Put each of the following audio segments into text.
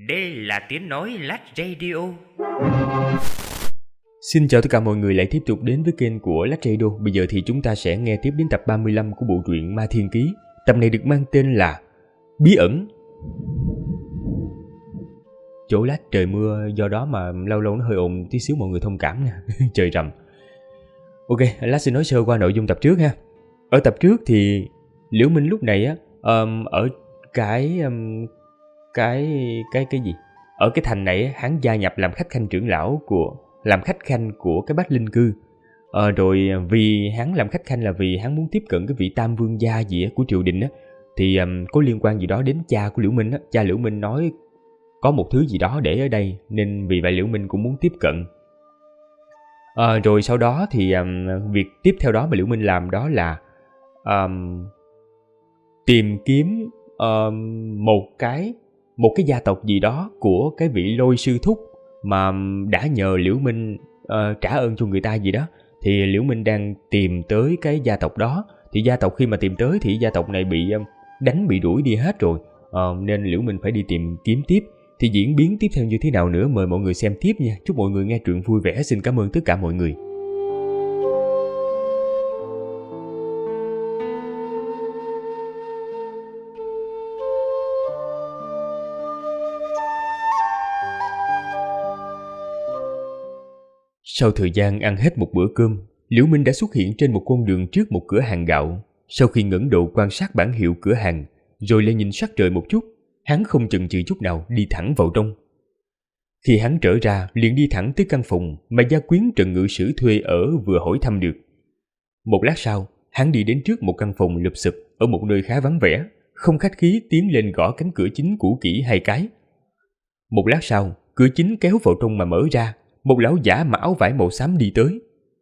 Đây là tiếng nói Lách Radio. Xin chào tất cả mọi người lại tiếp tục đến với kênh của Lách Radio. Bây giờ thì chúng ta sẽ nghe tiếp đến tập 35 của bộ truyện Ma Thiên Ký. Tập này được mang tên là Bí ẩn. Chỗ Lách trời mưa, do đó mà lâu lâu nó hơi ồn tí xíu, mọi người thông cảm nha. Trời rầm. Ok, Lách xin nói sơ qua nội dung tập trước ha. Ở tập trước thì Liễu Minh lúc này á, ở cái gì? Ở cái thành này hắn gia nhập làm khách khanh trưởng lão làm khách khanh của cái Bách Linh Cư. Rồi vì hắn làm khách khanh là vì hắn muốn tiếp cận cái vị Tam Vương gia gì của triều đình á, thì có liên quan gì đó đến cha của Liễu Minh á. Cha Liễu Minh nói có một thứ gì đó để ở đây, nên vì vậy Liễu Minh cũng muốn tiếp cận. Rồi sau đó thì việc tiếp theo đó mà Liễu Minh làm đó là tìm kiếm một cái gia tộc gì đó của cái vị Lôi sư thúc mà đã nhờ Liễu Minh trả ơn cho người ta gì đó. Thì Liễu Minh đang tìm tới cái gia tộc đó. Thì gia tộc khi mà tìm tới thì gia tộc này bị đánh, bị đuổi đi hết rồi, nên Liễu Minh phải đi tìm kiếm tiếp. Thì diễn biến tiếp theo như thế nào nữa mời mọi người xem tiếp nha. Chúc mọi người nghe truyện vui vẻ. Xin cảm ơn tất cả mọi người. Sau thời gian ăn hết một bữa cơm, Liễu Minh đã xuất hiện trên một con đường trước một cửa hàng gạo. Sau khi ngẩng đầu quan sát bảng hiệu cửa hàng, rồi lại nhìn sắc trời một chút, hắn không chần chừ chút nào đi thẳng vào trong. Khi hắn trở ra, liền đi thẳng tới căn phòng mà gia quyến Trần Ngự Sử thuê ở vừa hỏi thăm được. Một lát sau, hắn đi đến trước một căn phòng lụp xụp ở một nơi khá vắng vẻ, không khách khí tiến lên gõ cánh cửa chính cũ kỹ 2 cái. Một lát sau, cửa chính kéo vào trong mà mở ra. Một lão giả mặc áo vải màu xám đi tới.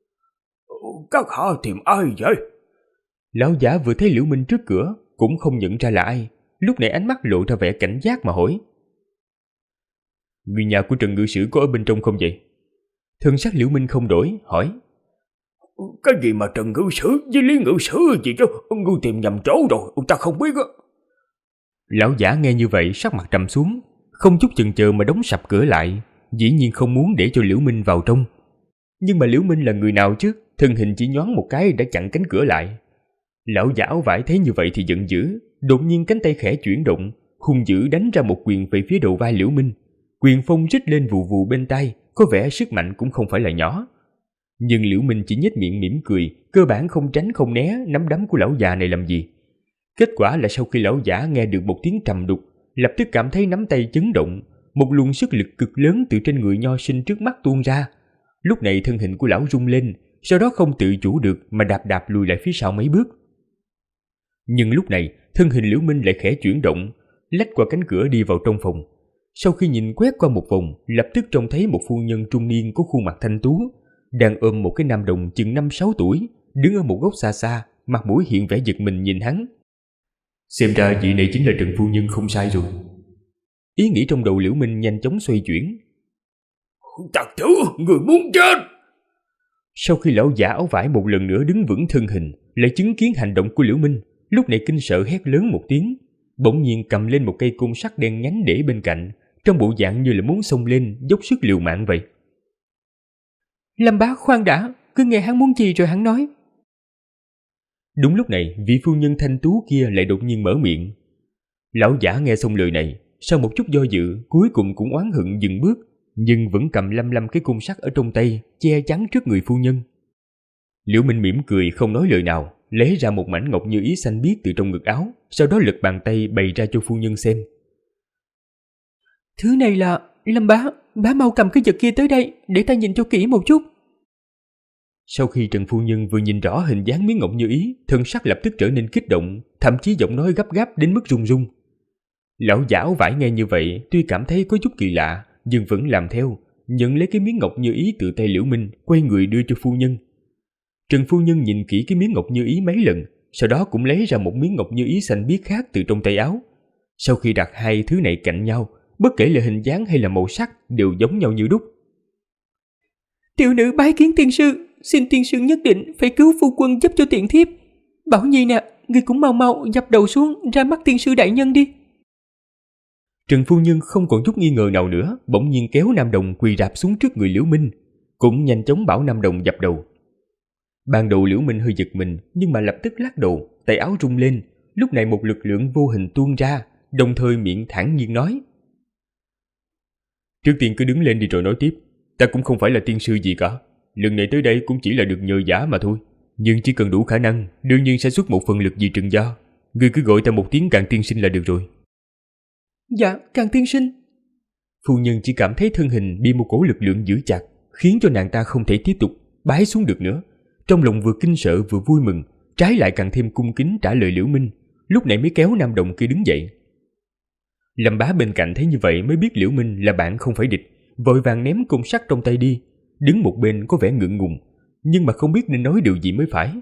Các hạ tìm ai vậy? Lão giả vừa thấy Liễu Minh trước cửa cũng không nhận ra là ai, lúc này ánh mắt lộ ra vẻ cảnh giác mà hỏi: Người nhà của Trần Ngự Sử có ở bên trong không vậy? Thân sắc Liễu Minh không đổi, hỏi: Cái gì mà Trần Ngự Sử với Lý Ngự Sử gì chứ? Ngươi tìm nhầm chỗ rồi, ta không biết á. Lão giả nghe như vậy sắc mặt trầm xuống, không chút chần chờ mà đóng sập cửa lại, dĩ nhiên không muốn để cho Liễu Minh vào trong. Nhưng mà Liễu Minh là người nào chứ? Thân hình chỉ nhoáng một cái đã chặn cánh cửa lại. Lão giả áo vải thấy như vậy thì giận dữ, đột nhiên cánh tay khẽ chuyển động, hung dữ đánh ra một quyền về phía đầu vai Liễu Minh. Quyền phong rít lên vù vù bên tai, có vẻ sức mạnh cũng không phải là nhỏ. Nhưng Liễu Minh chỉ nhếch miệng mỉm cười, cơ bản không tránh không né nắm đấm của lão già này làm gì. Kết quả là sau khi lão giả nghe được một tiếng trầm đục, lập tức cảm thấy nắm tay chấn động, một luồng sức lực cực lớn từ trên người nho sinh trước mắt tuôn ra. Lúc này thân hình của lão rung lên, sau đó không tự chủ được mà đạp lùi lại phía sau mấy bước. Nhưng lúc này thân hình Liễu Minh lại khẽ chuyển động, lách qua cánh cửa đi vào trong phòng. Sau khi nhìn quét qua một vòng, lập tức trông thấy một phu nhân trung niên có khuôn mặt thanh tú, đang ôm một cái nam đồng chừng 5-6 tuổi, đứng ở một góc xa xa, mặt mũi hiện vẻ giật mình nhìn hắn. Xem ra vị này chính là Trần phu nhân không sai rồi. Ý nghĩ trong đầu Liễu Minh nhanh chóng xoay chuyển. Tặc tử, người muốn chết! Sau khi lão giả áo vải một lần nữa đứng vững thân hình, lại chứng kiến hành động của Liễu Minh, lúc này kinh sợ hét lớn một tiếng, bỗng nhiên cầm lên một cây côn sắt đen nhánh để bên cạnh, trong bộ dạng như là muốn xông lên dốc sức liều mạng vậy. Lâm bá khoan đã, cứ nghe hắn muốn gì rồi hắn nói. Đúng lúc này, vị phu nhân thanh tú kia lại đột nhiên mở miệng. Lão giả nghe xong lời này, sau một chút do dự, cuối cùng cũng oán hận dừng bước, nhưng vẫn cầm lăm cái côn sắt ở trong tay, che chắn trước người phu nhân. Liễu Minh mỉm cười không nói lời nào, lấy ra một mảnh ngọc như ý xanh biếc từ trong ngực áo, sau đó lật bàn tay bày ra cho phu nhân xem. Thứ này là... Lâm bá mau cầm cái vật kia tới đây, để ta nhìn cho kỹ một chút. Sau khi Trần phu nhân vừa nhìn rõ hình dáng miếng ngọc như ý, thân sắc lập tức trở nên kích động, thậm chí giọng nói gấp gáp đến mức run run. Lão giả áo vải nghe như vậy, tuy cảm thấy có chút kỳ lạ, nhưng vẫn làm theo, nhận lấy cái miếng ngọc như ý từ tay Liễu Minh, quay người đưa cho phu nhân. Trần phu nhân nhìn kỹ cái miếng ngọc như ý mấy lần, sau đó cũng lấy ra một miếng ngọc như ý xanh biếc khác từ trong tay áo. Sau khi đặt hai thứ này cạnh nhau, bất kể là hình dáng hay là màu sắc đều giống nhau như đúc. Tiểu nữ bái kiến tiên sư, xin tiên sư nhất định phải cứu phu quân giúp cho tiện thiếp. Bảo Nhi nè, ngươi cũng mau dập đầu xuống ra mắt tiên sư đại nhân đi. Trần phu nhân không còn chút nghi ngờ nào nữa, bỗng nhiên kéo Nam Đồng quỳ rạp xuống trước người Liễu Minh, cũng nhanh chóng bảo Nam Đồng dập đầu. Ban đầu Liễu Minh hơi giật mình, nhưng mà lập tức lắc đầu, tay áo rung lên. Lúc này một lực lượng vô hình tuôn ra, đồng thời miệng thản nhiên nói: Trước tiên cứ đứng lên đi rồi nói tiếp. Ta cũng không phải là tiên sư gì cả. Lần này tới đây cũng chỉ là được nhờ vả mà thôi. Nhưng chỉ cần đủ khả năng, đương nhiên sẽ xuất một phần lực vì Trần gia. Ngươi cứ gọi ta một tiếng Càn tiên sinh là được rồi. Dạ, Càn tiên sinh. Phu nhân chỉ cảm thấy thân hình bị một cổ lực lượng giữ chặt, khiến cho nàng ta không thể tiếp tục bái xuống được nữa. Trong lòng vừa kinh sợ vừa vui mừng, trái lại càng thêm cung kính trả lời Liễu Minh. Lúc này mới kéo Nam Đồng kia đứng dậy. Lâm Bá bên cạnh thấy như vậy mới biết Liễu Minh là bạn không phải địch, vội vàng ném côn sắt trong tay đi, đứng một bên có vẻ ngượng ngùng, nhưng mà không biết nên nói điều gì mới phải.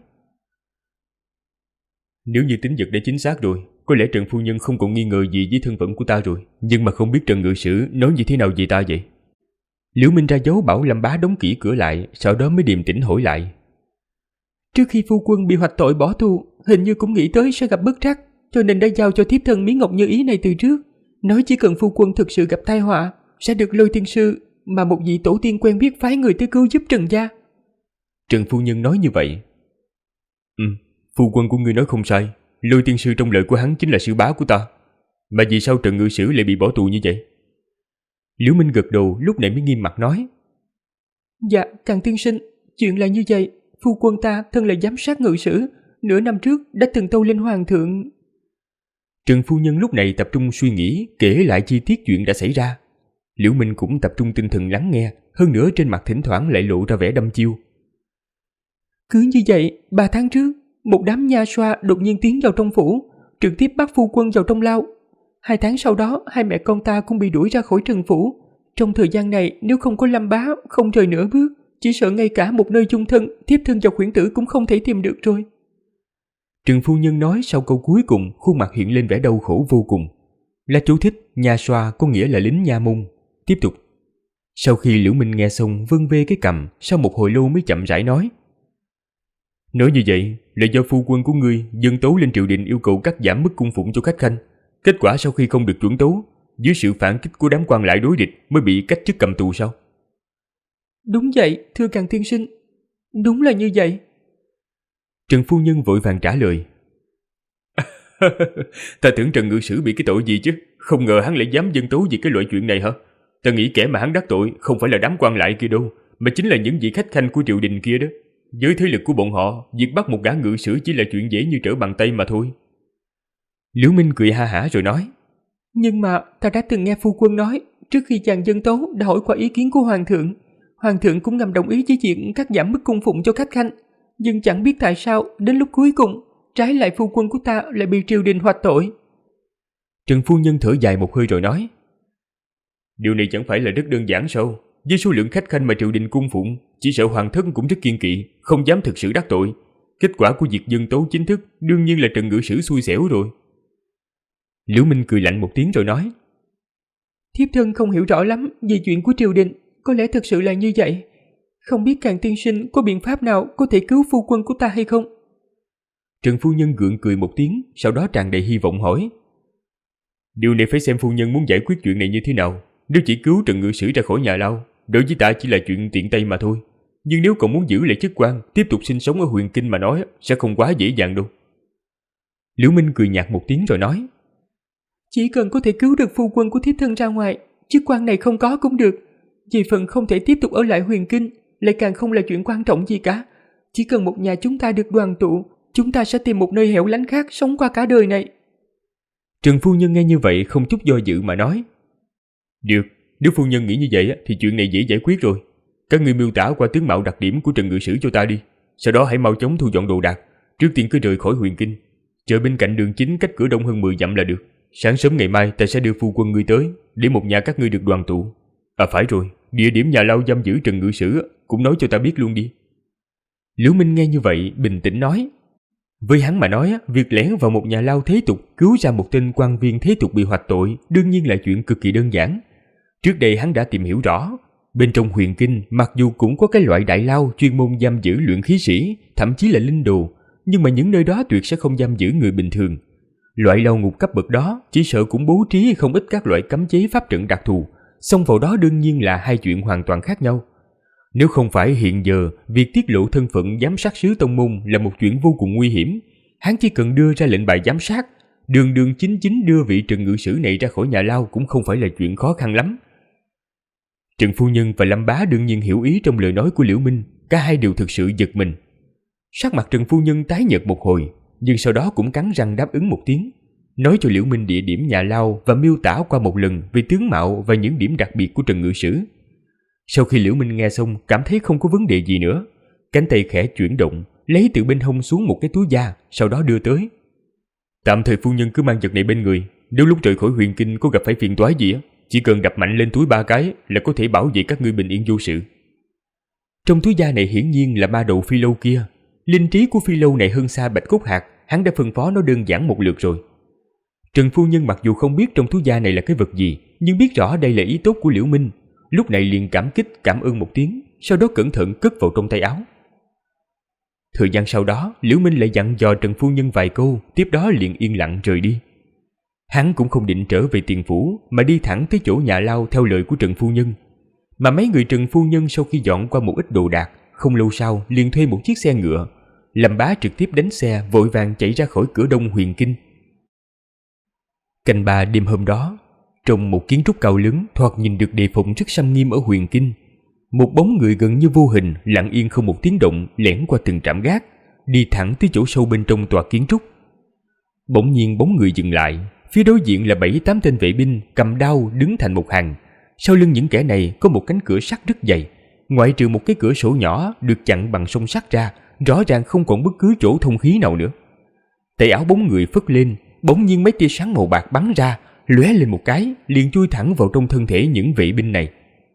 Nếu như tính vật đã chính xác rồi, có lẽ Trần phu nhân không còn nghi ngờ gì với thân phận của ta rồi, nhưng mà không biết Trần ngự sử nói như thế nào về ta vậy? Liễu Minh ra dấu bảo Lâm Bá đóng kỹ cửa lại, sau đó mới điềm tĩnh hỏi lại. Trước khi phu quân bị hoạch tội bỏ tù, hình như cũng nghĩ tới sẽ gặp bất trắc, cho nên đã giao cho thiếp thân miếng ngọc như ý này từ trước, nói chỉ cần phu quân thực sự gặp tai họa, sẽ được Lôi tiên sư mà một vị tổ tiên quen biết phái người tới cứu giúp Trần gia. Trần phu nhân nói như vậy. Phu quân của ngươi nói không sai, Lôi tiên sư trong lời của hắn chính là sư bá của ta. Mà vì sao Trần ngự sử lại bị bỏ tù như vậy? Liễu Minh gật đầu, lúc này mới nghiêm mặt nói. Dạ, Càn tiên sinh, chuyện là như vậy. Phu quân ta thân là giám sát ngự sử, nửa năm trước đã từng tâu lên hoàng thượng. Trần phu nhân lúc này tập trung suy nghĩ, kể lại chi tiết chuyện đã xảy ra. Liễu Minh cũng tập trung tinh thần lắng nghe, hơn nữa trên mặt thỉnh thoảng lại lộ ra vẻ đăm chiêu. Cứ như vậy, 3 tháng trước, một đám nha xoa đột nhiên tiến vào trong phủ, trực tiếp bắt phu quân vào trong lao. 2 tháng sau đó, hai mẹ con ta cũng bị đuổi ra khỏi Trần phủ. Trong thời gian này, nếu không có Lâm bá không rời nửa bước, chỉ sợ ngay cả một nơi chung thân, thiếp thân và khuyển tử cũng không thể tìm được rồi. Trần phu nhân nói sau câu cuối cùng, khuôn mặt hiện lên vẻ đau khổ vô cùng. Là chú thích, nha xoa có nghĩa là lính nha môn. Tiếp tục. Sau khi Liễu Minh nghe xong vân vê cái cằm, sau một hồi lâu mới chậm rãi nói. Nói như vậy là do phu quân của ngươi dâng tấu lên triều đình yêu cầu cắt giảm mức cung phụng cho khách khanh. Kết quả sau khi không được chuẩn tấu, dưới sự phản kích của đám quan lại đối địch mới bị cách chức cầm tù sao? Đúng vậy, thưa Càn tiên sinh. Đúng là như vậy. Trần phu nhân vội vàng trả lời. Ta tưởng Trần ngự sử bị cái tội gì chứ, không ngờ hắn lại dám dâng tấu vì cái loại chuyện này hả? Ta nghĩ kẻ mà hắn đắc tội không phải là đám quan lại kia đâu, mà chính là những vị khách khanh của triều đình kia đó. Với thế lực của bọn họ, việc bắt một gã ngự sử chỉ là chuyện dễ như trở bàn tay mà thôi. Liễu Minh cười ha hả rồi nói. Nhưng mà ta đã từng nghe phu quân nói, trước khi chàng dâng tấu đã hỏi qua ý kiến của hoàng thượng. Hoàng thượng cũng ngầm đồng ý với việc cắt giảm mức cung phụng cho khách khanh. Nhưng chẳng biết tại sao đến lúc cuối cùng, trái lại phu quân của ta lại bị triều đình hoạch tội. Trần phu nhân thở dài một hơi rồi nói. Điều này chẳng phải là rất đơn giản sao? Với số lượng khách khanh mà triều đình cung phụng, chỉ sợ hoàng thất cũng rất kiên kỵ, không dám thực sự đắc tội. Kết quả của việc dâng tấu chính thức đương nhiên là Trần ngự sử xui xẻo rồi. Liễu Minh cười lạnh một tiếng rồi nói. Thiếp thân không hiểu rõ lắm về chuyện của triều đình, có lẽ thực sự là như vậy. Không biết Càn tiên sinh có biện pháp nào có thể cứu phu quân của ta hay không? Trần phu nhân gượng cười một tiếng, sau đó tràn đầy hy vọng hỏi. Điều này phải xem phu nhân muốn giải quyết chuyện này như thế nào. Nếu chỉ cứu Trần ngự sử ra khỏi nhà lao, đối với ta chỉ là chuyện tiện tay mà thôi. Nhưng nếu còn muốn giữ lại chức quan, tiếp tục sinh sống ở Huyền Kinh mà nói, sẽ không quá dễ dàng đâu. Liễu Minh cười nhạt một tiếng rồi nói. Chỉ cần có thể cứu được phu quân của thiếp thân ra ngoài, chức quan này không có cũng được. Về phần không thể tiếp tục ở lại Huyền Kinh, lại càng không là chuyện quan trọng gì cả. Chỉ cần một nhà chúng ta được đoàn tụ, chúng ta sẽ tìm một nơi hẻo lánh khác sống qua cả đời này. Trần phu nhân nghe như vậy không chút do dự mà nói. Được, nếu phu nhân nghĩ như vậy thì chuyện này dễ giải quyết rồi. Các ngươi miêu tả qua tướng mạo đặc điểm của Trần ngự sử cho ta đi. Sau đó hãy mau chóng thu dọn đồ đạc. Trước tiên cứ rời khỏi Huyền Kinh. Chờ bên cạnh đường chính cách cửa đông hơn 10 dặm là được. Sáng sớm ngày mai ta sẽ đưa phu quân ngươi tới, để một nhà các ngươi được đoàn tụ. À phải rồi, địa điểm nhà lao giam giữ Trần ngự sử cũng nói cho ta biết luôn đi. Liễu Minh nghe như vậy bình tĩnh nói. Với hắn mà nói, việc lẻn vào một nhà lao thế tục cứu ra một tên quan viên thế tục bị hoạch tội đương nhiên là chuyện cực kỳ đơn giản. Trước đây hắn đã tìm hiểu rõ, bên trong Huyền Kinh mặc dù cũng có cái loại đại lao chuyên môn giam giữ luyện khí sĩ, thậm chí là linh đồ, nhưng mà những nơi đó tuyệt sẽ không giam giữ người bình thường. Loại lao ngục cấp bậc đó chỉ sợ cũng bố trí không ít các loại cấm chế pháp trận đặc thù, xông vào đó đương nhiên là hai chuyện hoàn toàn khác nhau. Nếu không phải hiện giờ việc tiết lộ thân phận giám sát sứ tông môn là một chuyện vô cùng nguy hiểm, hắn chỉ cần đưa ra lệnh bài giám sát, đường đường chính chính đưa vị Trần Ngự Sử này ra khỏi nhà lao cũng không phải là chuyện khó khăn lắm. Trần phu nhân và Lâm bá đương nhiên hiểu ý trong lời nói của Liễu Minh, cả hai đều thực sự giật mình. Sắc mặt Trần phu nhân tái nhợt một hồi, nhưng sau đó cũng cắn răng đáp ứng một tiếng, nói cho Liễu Minh địa điểm nhà lao và miêu tả qua một lần về tướng mạo và những điểm đặc biệt của Trần Ngự Sử. Sau khi Liễu Minh nghe xong cảm thấy không có vấn đề gì nữa, cánh tay khẽ chuyển động, lấy từ bên hông xuống một cái túi da, sau đó đưa tới. Tạm thời phu nhân cứ mang vật này bên người, nếu lúc rời khỏi huyền kinh có gặp phải phiền toái gì, chỉ cần đập mạnh lên túi 3 cái là có thể bảo vệ các ngươi bình yên vô sự. Trong túi da này hiển nhiên là ma đầu phi lâu kia. Linh trí của phi lâu này hơn xa bạch cốt hạt, hắn đã phân phó nó đơn giản một lượt rồi. Trần phu nhân mặc dù không biết trong túi da này là cái vật gì, nhưng biết rõ đây là ý tốt của Liễu Minh, lúc này liền cảm kích cảm ơn một tiếng, sau đó cẩn thận cất vào trong tay áo. Thời gian sau đó, Liễu Minh lại dặn dò Trần phu nhân vài câu, tiếp đó liền yên lặng rời đi. Hắn cũng không định trở về tiền phủ, mà đi thẳng tới chỗ nhà lao theo lời của Trần phu nhân. Mà mấy người Trần phu nhân sau khi dọn qua một ít đồ đạc, không lâu sau liền thuê một chiếc xe ngựa. Lâm bá trực tiếp đánh xe vội vàng chạy ra khỏi cửa đông huyền kinh. Canh 3 đêm hôm đó, trong một kiến trúc cao lớn thoạt nhìn được đề phòng rất xâm nghiêm ở huyền kinh, một bóng người gần như vô hình lặng yên không một tiếng động lẻn qua từng trạm gác, đi thẳng tới chỗ sâu bên trong tòa kiến trúc. Bỗng nhiên bóng người dừng lại, phía đối diện là 7-8 tên vệ binh cầm đao đứng thành một hàng. Sau lưng những kẻ này có một cánh cửa sắt rất dày, ngoại trừ một cái cửa sổ nhỏ được chặn bằng song sắt ra, rõ ràng không còn bất cứ chỗ thông khí nào nữa. Tay áo bóng người phất lên, bỗng nhiên mấy tia sáng màu bạc bắn ra, lóe lên một cái, liền chui thẳng vào trong thân thể những vệ binh này.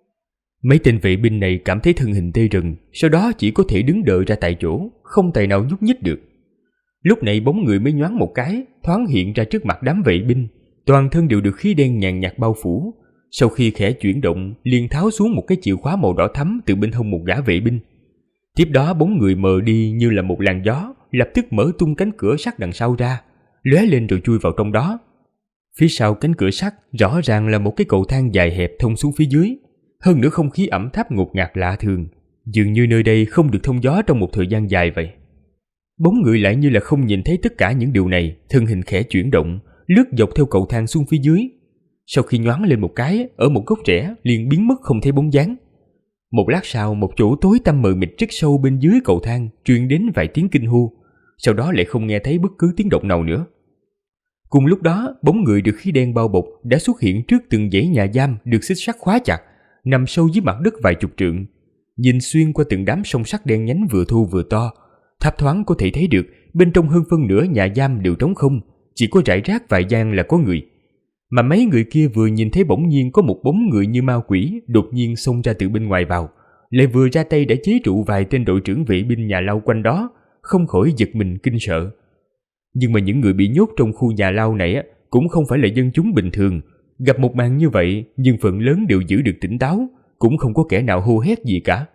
Mấy tên vệ binh này cảm thấy thân hình tê rần, sau đó chỉ có thể đứng đợi ra tại chỗ, không tài nào nhúc nhích được. Lúc này bóng người mới nhoáng một cái, thoáng hiện ra trước mặt đám vệ binh, toàn thân đều được khí đen nhàn nhạt bao phủ. Sau khi khẽ chuyển động, liền tháo xuống một cái chìa khóa màu đỏ thắm từ bên hông một gã vệ binh. Tiếp đó bóng người mờ đi như là một làn gió, lập tức mở tung cánh cửa sắt đằng sau ra, lóe lên rồi chui vào trong đó. Phía sau cánh cửa sắt rõ ràng là một cái cầu thang dài hẹp thông xuống phía dưới, hơn nữa không khí ẩm thấp ngột ngạt lạ thường, dường như nơi đây không được thông gió trong một thời gian dài vậy. Bóng người lại như là không nhìn thấy tất cả những điều này, thân hình khẽ chuyển động, lướt dọc theo cầu thang xuống phía dưới. Sau khi nhoáng lên một cái, ở một góc rẽ liền biến mất không thấy bóng dáng. Một lát sau, một chỗ tối tăm mờ mịt rất sâu bên dưới cầu thang truyền đến vài tiếng kinh hô, sau đó lại không nghe thấy bất cứ tiếng động nào nữa. Cùng lúc đó, bóng người được khí đen bao bọc đã xuất hiện trước từng dãy nhà giam được xích sắt khóa chặt, nằm sâu dưới mặt đất vài chục trượng. Nhìn xuyên qua từng đám song sắt đen nhánh vừa thô vừa to, thấp thoáng có thể thấy được bên trong hơn phân nửa nhà giam đều trống không, chỉ có rải rác vài gian là có người. Mà mấy người kia vừa nhìn thấy bỗng nhiên có một bóng người như ma quỷ đột nhiên xông ra từ bên ngoài vào, lại vừa ra tay đã chế trụ vài tên đội trưởng vệ binh nhà lao quanh đó, không khỏi giật mình kinh sợ. Nhưng mà những người bị nhốt trong khu nhà lao này cũng không phải là dân chúng bình thường, gặp một màn như vậy nhưng phần lớn đều giữ được tỉnh táo, cũng không có kẻ nào hô hét gì cả.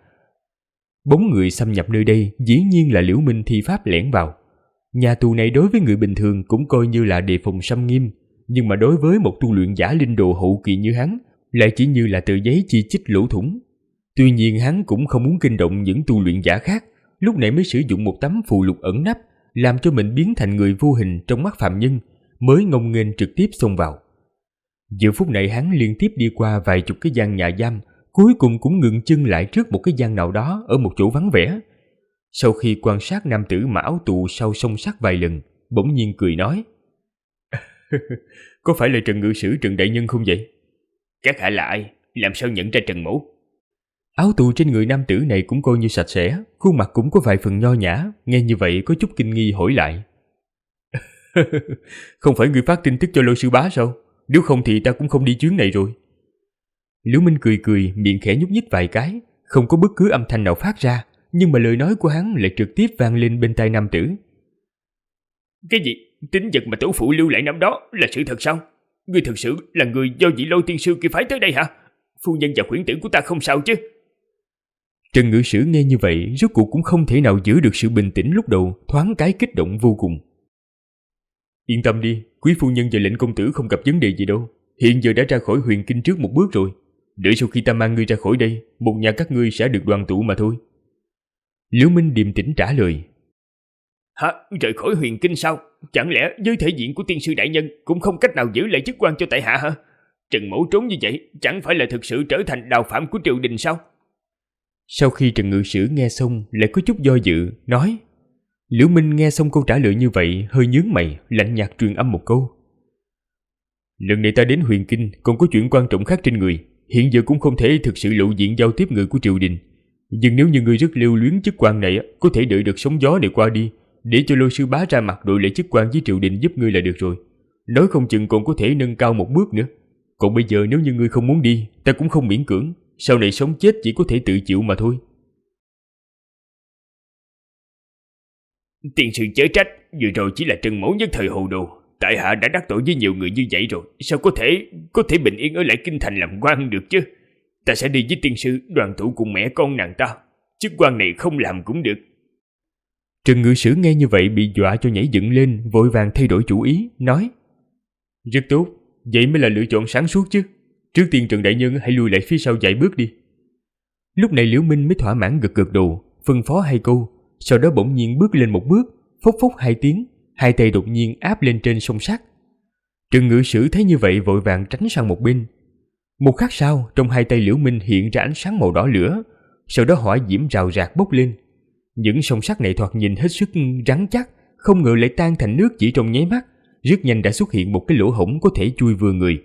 Bóng người xâm nhập nơi đây dĩ nhiên là Liễu Minh thi pháp lẻn vào. Nhà tù này đối với người bình thường cũng coi như là đề phòng xâm nghiêm, nhưng mà đối với một tu luyện giả linh đồ hậu kỳ như hắn lại chỉ như là tờ giấy chi chít lỗ thủng. Tuy nhiên hắn cũng không muốn kinh động những tu luyện giả khác, lúc này mới sử dụng một tấm phù lục ẩn nấp, làm cho mình biến thành người vô hình trong mắt phạm nhân, mới ngông nghênh trực tiếp xông vào. Giờ phút này hắn liên tiếp đi qua vài chục cái gian nhà giam, cuối cùng cũng ngừng chân lại trước một cái gian nào đó ở một chỗ vắng vẻ. Sau khi quan sát nam tử mặc áo tù sau song sắt vài lần, bỗng nhiên cười nói: Có phải là Trần Ngự Sử Trần Đại Nhân không vậy? Các hạ là ai? Làm sao nhận ra Trần Mỗ? Áo tù trên người nam tử này cũng coi như sạch sẽ, khuôn mặt cũng có vài phần nho nhã, nghe như vậy có chút kinh nghi hỏi lại: Không phải người phát tin tức cho Lôi sư bá sao? Nếu không thì ta cũng không đi chuyến này rồi. Liễu Minh cười cười, miệng khẽ nhúc nhích vài cái, không có bất cứ âm thanh nào phát ra, nhưng mà lời nói của hắn lại trực tiếp vang lên bên tai nam tử. Cái gì? Tín vật mà tổ phụ lưu lại năm đó là sự thật sao? Ngươi thực sự là người do vị Lôi tiên sư kia phái tới đây hả? Phu nhân và khuyển tử của ta không sao chứ? Trần Ngự Sử nghe như vậy, rốt cuộc cũng không thể nào giữ được sự bình tĩnh lúc đầu, thoáng cái kích động vô cùng. Yên tâm đi, quý phu nhân và lệnh công tử không gặp vấn đề gì đâu. Hiện giờ đã ra khỏi huyền kinh trước một bước rồi. Đợi sau khi ta mang ngươi ra khỏi đây, một nhà các ngươi sẽ được đoàn tụ mà thôi. Liễu Minh điềm tĩnh trả lời. Hả? Rời khỏi huyền kinh sao? Chẳng lẽ với thể diện của tiên sư đại nhân cũng không cách nào giữ lại chức quan cho tại hạ hả? Trần Mỗ trốn như vậy chẳng phải là thực sự trở thành đào phạm của triều đình sao? Sau khi Trần Ngự Sử nghe xong lại có chút do dự, nói. Liễu Minh nghe xong câu trả lời như vậy, hơi nhướng mày, lạnh nhạt truyền âm một câu. Lần này ta đến huyền kinh còn có chuyện quan trọng khác trên người, hiện giờ cũng không thể thực sự lộ diện giao tiếp người của triều đình. Nhưng nếu như ngươi rất lưu luyến chức quan này, có thể đợi được sóng gió này qua đi, để cho Lôi sư bá ra mặt đội lại chức quan với triều đình giúp ngươi là được rồi. Nói không chừng còn có thể nâng cao một bước nữa. Còn bây giờ nếu như ngươi không muốn đi, ta cũng không miễn cưỡng, sau này sống chết chỉ có thể tự chịu mà thôi. Tiên sư chớ trách, vừa rồi chỉ là Trần Mỗ nhất thời hồ đồ. Tại hạ đã đắc tội với nhiều người như vậy rồi, sao có thể bình yên ở lại kinh thành làm quan được chứ? Ta sẽ đi với tiên sư đoàn tụ cùng mẹ con nàng ta. Chức quan này không làm cũng được. Trần Ngự Sử nghe như vậy bị dọa cho nhảy dựng lên, vội vàng thay đổi chủ ý, nói. Rất tốt, vậy mới là lựa chọn sáng suốt chứ. Trước tiên Trần Đại Nhân hãy lùi lại phía sau vài bước đi. Lúc này Liễu Minh mới thỏa mãn gật gật đầu, phân phó hai câu, sau đó bỗng nhiên bước lên một bước, phốc phốc hai tiếng, hai tay đột nhiên áp lên trên song sắt. Trần Ngự Sử thấy như vậy vội vàng tránh sang một bên. Một khắc sau, trong hai tay Liễu Minh hiện ra ánh sáng màu đỏ lửa, sau đó hỏa diễm rào rạc bốc lên. Những song sắt này thoạt nhìn hết sức rắn chắc, không ngờ lại tan thành nước chỉ trong nháy mắt, rất nhanh đã xuất hiện một cái lỗ hổng có thể chui vừa người.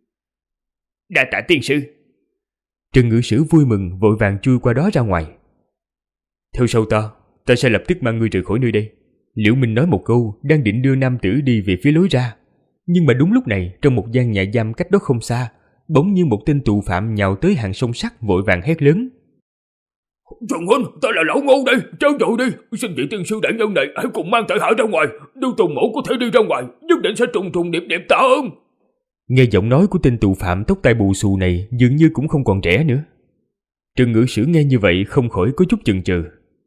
Đa tạ tiên sư. Trần Ngự Sử vui mừng vội vàng chui qua đó ra ngoài. Theo sau ta sẽ lập tức mang ngươi rời khỏi nơi đây. Liễu Minh nói một câu, đang định đưa nam tử đi về phía lối ra. Nhưng mà đúng lúc này, trong một gian nhà giam cách đó không xa, bỗng nhiên một tên tù phạm nhào tới hàng song sắt vội vàng hét lớn. Trần huynh, ta là lão Ngô đây, trao dội đi, xin vị tiên sư đại nhân này hãy cùng mang tại hạ ra ngoài, nếu Tôn Mỗ có thể đi ra ngoài, nhất định sẽ trùng trùng điệp điệp tạ ơn. Nghe giọng nói của tên tù phạm tóc tai bù xù này dường như cũng không còn trẻ nữa. Trần Ngự Sử nghe như vậy không khỏi có chút chần chừ.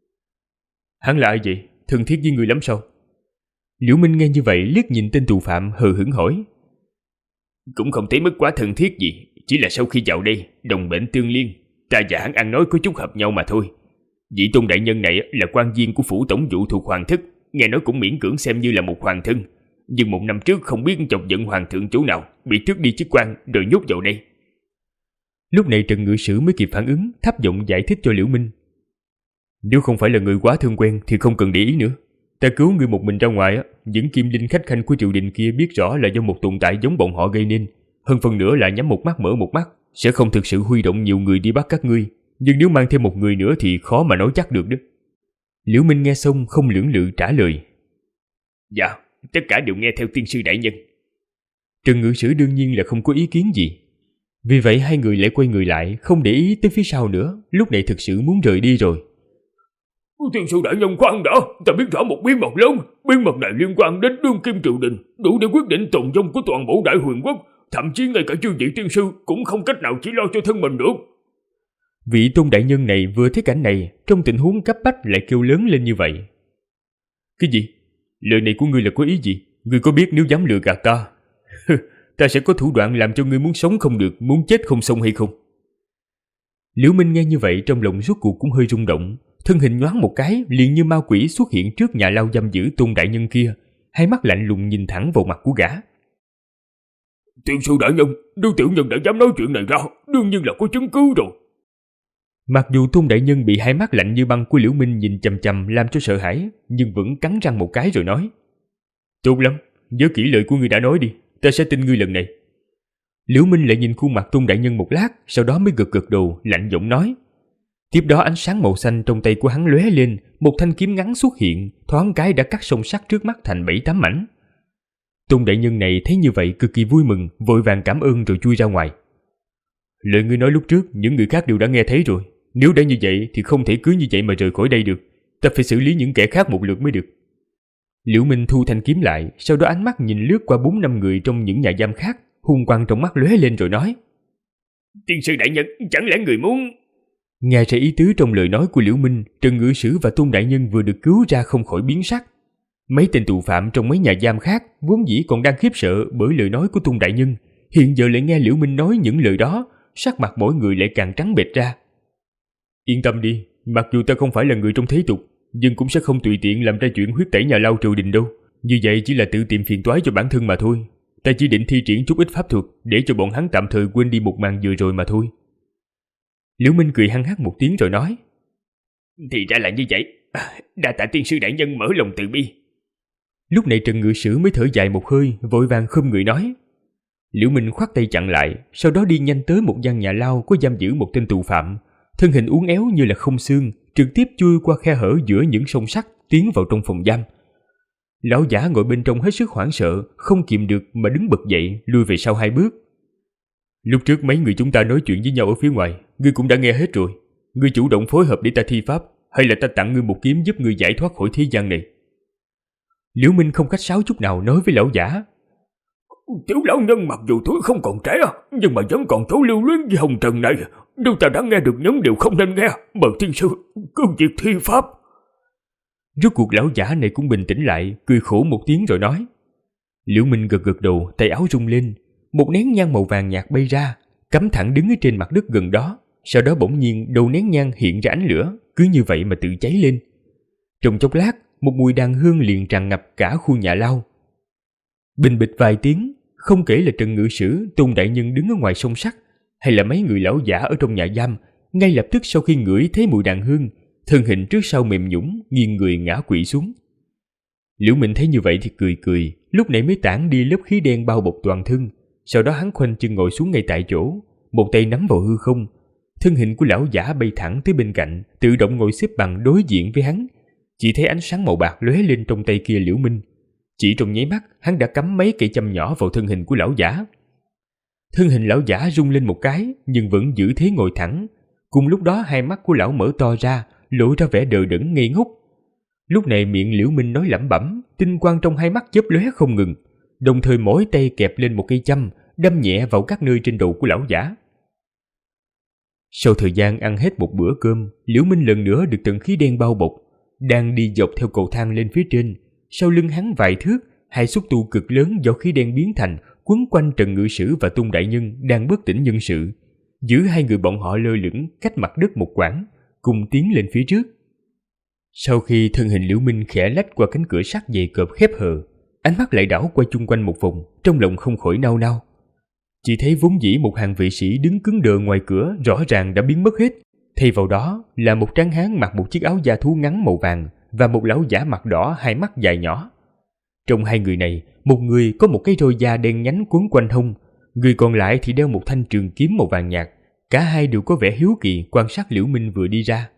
Hắn là ai vậy? Thân thiết với người lắm sao? Liễu Minh nghe như vậy liếc nhìn tên tù phạm hờ hững hỏi. Cũng không thấy mức quá thân thiết gì, chỉ là sau khi vào đây đồng bệnh tương liên, ta và hắn ăn nói có chút hợp nhau mà thôi. Vị Tôn đại nhân này là quan viên của phủ tổng vụ thuộc hoàng thất, nghe nói cũng miễn cưỡng xem như là một hoàng thân. Nhưng một năm trước không biết chọc giận hoàng thượng chỗ nào, bị tước đi chức quan rồi nhốt vào đây. Lúc này Trần Ngự Sử mới kịp phản ứng, thấp giọng giải thích cho Liễu Minh. Nếu không phải là người quá thân quen thì không cần để ý nữa. Ta cứu ngươi một mình ra ngoài, những kim linh khách khanh của triều đình kia biết rõ là do một tồn tại giống bọn họ gây nên. Hơn phần nữa là nhắm một mắt mở một mắt, sẽ không thực sự huy động nhiều người đi bắt các ngươi. Nhưng nếu mang thêm một người nữa thì khó mà nói chắc được đó. Liễu Minh nghe xong không lưỡng lự trả lời. Dạ, tất cả đều nghe theo tiên sư đại nhân. Trần Ngự Sử đương nhiên là không có ý kiến gì. Vì vậy hai người lại quay người lại, không để ý tới phía sau nữa, lúc này thực sự muốn rời đi rồi. Tiên sư đại nhân khoan đã, ta biết rõ một bí mật lớn, bí mật này liên quan đến đương kim triều đình, đủ để quyết định tồn vong của toàn bộ đại huyền quốc, thậm chí ngay cả chư vị tiên sư cũng không cách nào chỉ lo cho thân mình được. Vị Tôn đại nhân này vừa thấy cảnh này, trong tình huống cấp bách lại kêu lớn lên như vậy. Cái gì? Lời này của ngươi là có ý gì? Ngươi có biết nếu dám lừa gạt ta, ta sẽ có thủ đoạn làm cho ngươi muốn sống không được, muốn chết không xong hay không? Liễu Minh nghe như vậy trong lòng rốt cuộc cũng hơi rung động, thân hình nhoáng một cái liền như ma quỷ xuất hiện trước nhà lao giam giữ Tôn đại nhân kia, hai mắt lạnh lùng nhìn thẳng vào mặt của gã. Tiên sư đại nhân, nếu tiểu nhân đã dám nói chuyện này ra, đương nhiên là có chứng cứ rồi. Mặc dù Tôn đại nhân bị hai mắt lạnh như băng của Liễu Minh nhìn chằm chằm làm cho sợ hãi, nhưng vẫn cắn răng một cái rồi nói. Tốt lắm, nhớ kỹ lời của ngươi đã nói đi, ta sẽ tin ngươi lần này. Liễu Minh lại nhìn khuôn mặt Tôn đại nhân một lát, sau đó mới gật gật đầu, lạnh giọng nói. Tiếp đó ánh sáng màu xanh trong tay của hắn lóe lên, một thanh kiếm ngắn xuất hiện, thoáng cái đã cắt song sắt trước mắt thành 7-8 mảnh. Tôn đại nhân này thấy như vậy cực kỳ vui mừng, vội vàng cảm ơn rồi chui ra ngoài. Lời ngươi nói lúc trước, những người khác đều đã nghe thấy rồi. Nếu đã như vậy thì không thể cứ như vậy mà rời khỏi đây được. Ta phải xử lý những kẻ khác một lượt mới được. Liễu Minh thu thanh kiếm lại, sau đó ánh mắt nhìn lướt qua 4-5 người trong những nhà giam khác, hung quang trong mắt lóe lên rồi nói. Tiên sư đại nhân, chẳng lẽ người muốn... Nghe ra ý tứ trong lời nói của Liễu Minh, Trần Ngự Sử và Tôn đại nhân vừa được cứu ra không khỏi biến sắc. Mấy tên tù phạm trong mấy nhà giam khác vốn dĩ còn đang khiếp sợ bởi lời nói của Tung đại nhân, hiện giờ lại nghe Liễu Minh nói những lời đó, sắc mặt mỗi người lại càng trắng bệch ra. Yên tâm đi, mặc dù ta không phải là người trong thế tục, nhưng cũng sẽ không tùy tiện làm ra chuyện huyết tẩy nhà lao triều đình đâu. Như vậy chỉ là tự tìm phiền toái cho bản thân mà thôi. Ta chỉ định thi triển chút ít pháp thuật để cho bọn hắn tạm thời quên đi một màn vừa rồi mà thôi. Liễu Minh cười hăng hắc một tiếng rồi nói: Thì ra là như vậy, đa tạ tiên sư đại nhân mở lòng từ bi. Lúc này Trần Ngự Sử mới thở dài một hơi, vội vàng khom người nói. Liễu Minh khoát tay chặn lại, sau đó đi nhanh tới một gian nhà lao có giam giữ một tên tù phạm, thân hình uốn éo như là không xương, trực tiếp chui qua khe hở giữa những song sắt tiến vào trong phòng giam. Lão giả ngồi bên trong hết sức hoảng sợ, không kìm được mà đứng bật dậy, lùi về sau 2 bước. Lúc trước mấy người chúng ta nói chuyện với nhau ở phía ngoài, ngươi cũng đã nghe hết rồi. Ngươi chủ động phối hợp để ta thi pháp, hay là ta tặng ngươi một kiếm giúp ngươi giải thoát khỏi thế gian này? Liễu Minh không khách sáo chút nào nói với lão giả. Tiểu lão nhân mặc dù tuổi không còn trẻ, nhưng mà vẫn còn chỗ lưu luyến với hồng trần này. Nếu ta đã nghe được những điều không nên nghe, mời tiên sư cứ việc thi pháp. Rốt cuộc lão giả này cũng bình tĩnh lại, cười khổ một tiếng rồi nói. Liễu Minh gật gật đầu, tay áo rung lên, một nén nhang màu vàng nhạt bay ra, cắm thẳng đứng ở trên mặt đất gần đó. Sau đó bỗng nhiên đầu nén nhang hiện ra ánh lửa, cứ như vậy mà tự cháy lên. Trong chốc lát, một mùi đàn hương liền tràn ngập cả khu nhà lao. Bình bịch vài tiếng, không kể là Trần Ngự Sử, Tung đại nhân đứng ở ngoài song sắt, hay là mấy người lão giả ở trong nhà giam, ngay lập tức sau khi ngửi thấy mùi đàn hương, thân hình trước sau mềm nhũn, nghiêng người ngã quỵ xuống. Liễu Minh thấy như vậy thì cười cười, lúc này mới tản đi lớp khí đen bao bọc toàn thân. Sau đó hắn khoanh chân ngồi xuống ngay tại chỗ, một tay nắm vào hư không. Thân hình của lão giả bay thẳng tới bên cạnh, tự động ngồi xếp bằng đối diện với hắn. Chỉ thấy ánh sáng màu bạc lóe lên trong tay kia Liễu Minh. Chỉ trong nháy mắt, hắn đã cắm mấy cây châm nhỏ vào thân hình của lão giả. Thân hình lão giả rung lên một cái, nhưng vẫn giữ thế ngồi thẳng. Cùng lúc đó hai mắt của lão mở to ra, lộ ra vẻ đờ đẫn ngây ngốc. Lúc này miệng Liễu Minh nói lẩm bẩm, tinh quang trong hai mắt chớp lóe không ngừng, đồng thời mỗi tay kẹp lên một cây châm, đâm nhẹ vào các nơi trên đầu của lão giả. Sau thời gian ăn hết một bữa cơm, Liễu Minh lần nữa được tầng khí đen bao bọc, đang đi dọc theo cầu thang lên phía trên. Sau lưng hắn vài thước, hai xúc tu cực lớn do khí đen biến thành quấn quanh Trần Ngự Sử và Tung đại nhân đang bất tỉnh nhân sự, giữ hai người bọn họ lơ lửng cách mặt đất một quãng, cùng tiến lên phía trước. Sau khi thân hình Liễu Minh khẽ lách qua cánh cửa sắt dày cộp khép hờ, ánh mắt lại đảo qua chung quanh một vòng, trong lòng không khỏi nao nao. Chỉ thấy vốn dĩ một hàng vệ sĩ đứng cứng đờ ngoài cửa rõ ràng đã biến mất hết, thay vào đó là một tráng hán mặc một chiếc áo da thú ngắn màu vàng và một lão giả mặt đỏ hai mắt dài nhỏ. Trong hai người này, một người có một cái roi da đen nhánh quấn quanh hông, người còn lại thì đeo một thanh trường kiếm màu vàng nhạt. Cả hai đều có vẻ hiếu kỳ quan sát Liễu Minh vừa đi ra.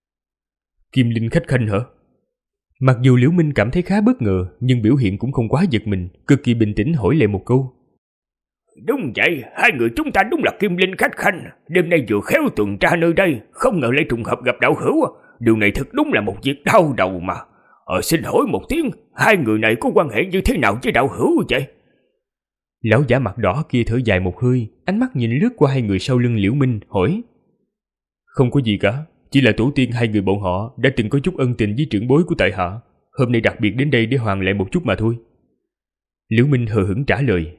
Kim Linh khách khanh hả? Mặc dù Liễu Minh cảm thấy khá bất ngờ, nhưng biểu hiện cũng không quá giật mình, cực kỳ bình tĩnh hỏi lại một câu. Đúng vậy, hai người chúng ta đúng là Kim Linh khách khanh. Đêm nay vừa khéo tuần tra nơi đây, không ngờ lại trùng hợp gặp đạo hữu. Điều này thật đúng là một việc đau đầu mà. Xin hỏi một tiếng, hai người này có quan hệ như thế nào với đạo hữu vậy? Lão giả mặt đỏ kia thở dài một hơi, ánh mắt nhìn lướt qua hai người sau lưng Liễu Minh, hỏi. Không có gì cả, chỉ là tổ tiên hai người bọn họ đã từng có chút ân tình với trưởng bối của tại hạ, hôm nay đặc biệt đến đây để hoàn lại một chút mà thôi. Liễu Minh hờ hững trả lời.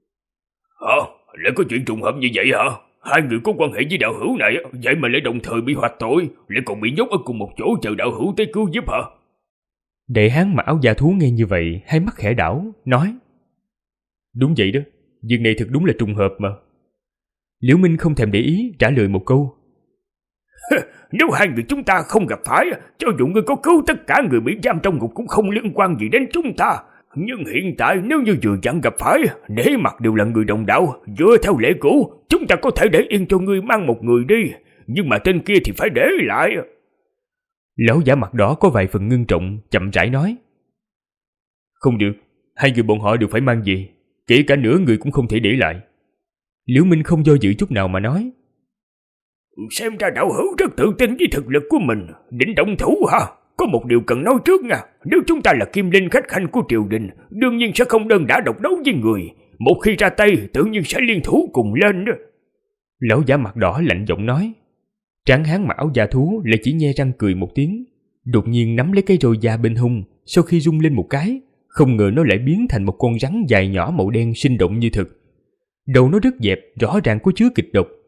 Lại có chuyện trùng hợp như vậy hả? Hai người có quan hệ với đạo hữu này, vậy mà lại đồng thời bị hoạch tội, lại còn bị nhốt ở cùng một chỗ chờ đạo hữu tới cứu giúp hả? Đại hán mặc áo da thú nghe như vậy, hai mắt khẽ đảo, nói. Đúng vậy đó, việc này thật đúng là trùng hợp mà. Liễu Minh không thèm để ý, trả lời một câu. Nếu hai người chúng ta không gặp phải, cho dù ngươi có cứu tất cả người bị giam trong ngục cũng không liên quan gì đến chúng ta. Nhưng hiện tại nếu như vừa dặn gặp phải, nể mặt đều là người đồng đạo, dựa theo lễ cũ, chúng ta có thể để yên cho ngươi mang một người đi, nhưng mà tên kia thì phải để lại. Lão giả mặt đỏ có vài phần ngưng trọng, chậm rãi nói. Không được, hai người bọn họ đều phải mang về, kể cả nửa người cũng không thể để lại. Liễu Minh không do dự chút nào mà nói. Xem ra đạo hữu rất tự tin với thực lực của mình, định động thủ hả? Có một điều cần nói trước nha, nếu chúng ta là Kim Linh khách khanh của triều đình, đương nhiên sẽ không đơn đả độc đấu với người. Một khi ra tay, tự nhiên sẽ liên thủ cùng lên đó. Lão giả mặt đỏ lạnh giọng nói. Tráng hán mặc áo da thú lại chỉ nhe răng cười một tiếng, đột nhiên nắm lấy cái roi da bên hông, sau khi rung lên một cái, không ngờ nó lại biến thành một con rắn dài nhỏ màu đen sinh động như thực. Đầu nó rất dẹp, rõ ràng có chứa kịch độc.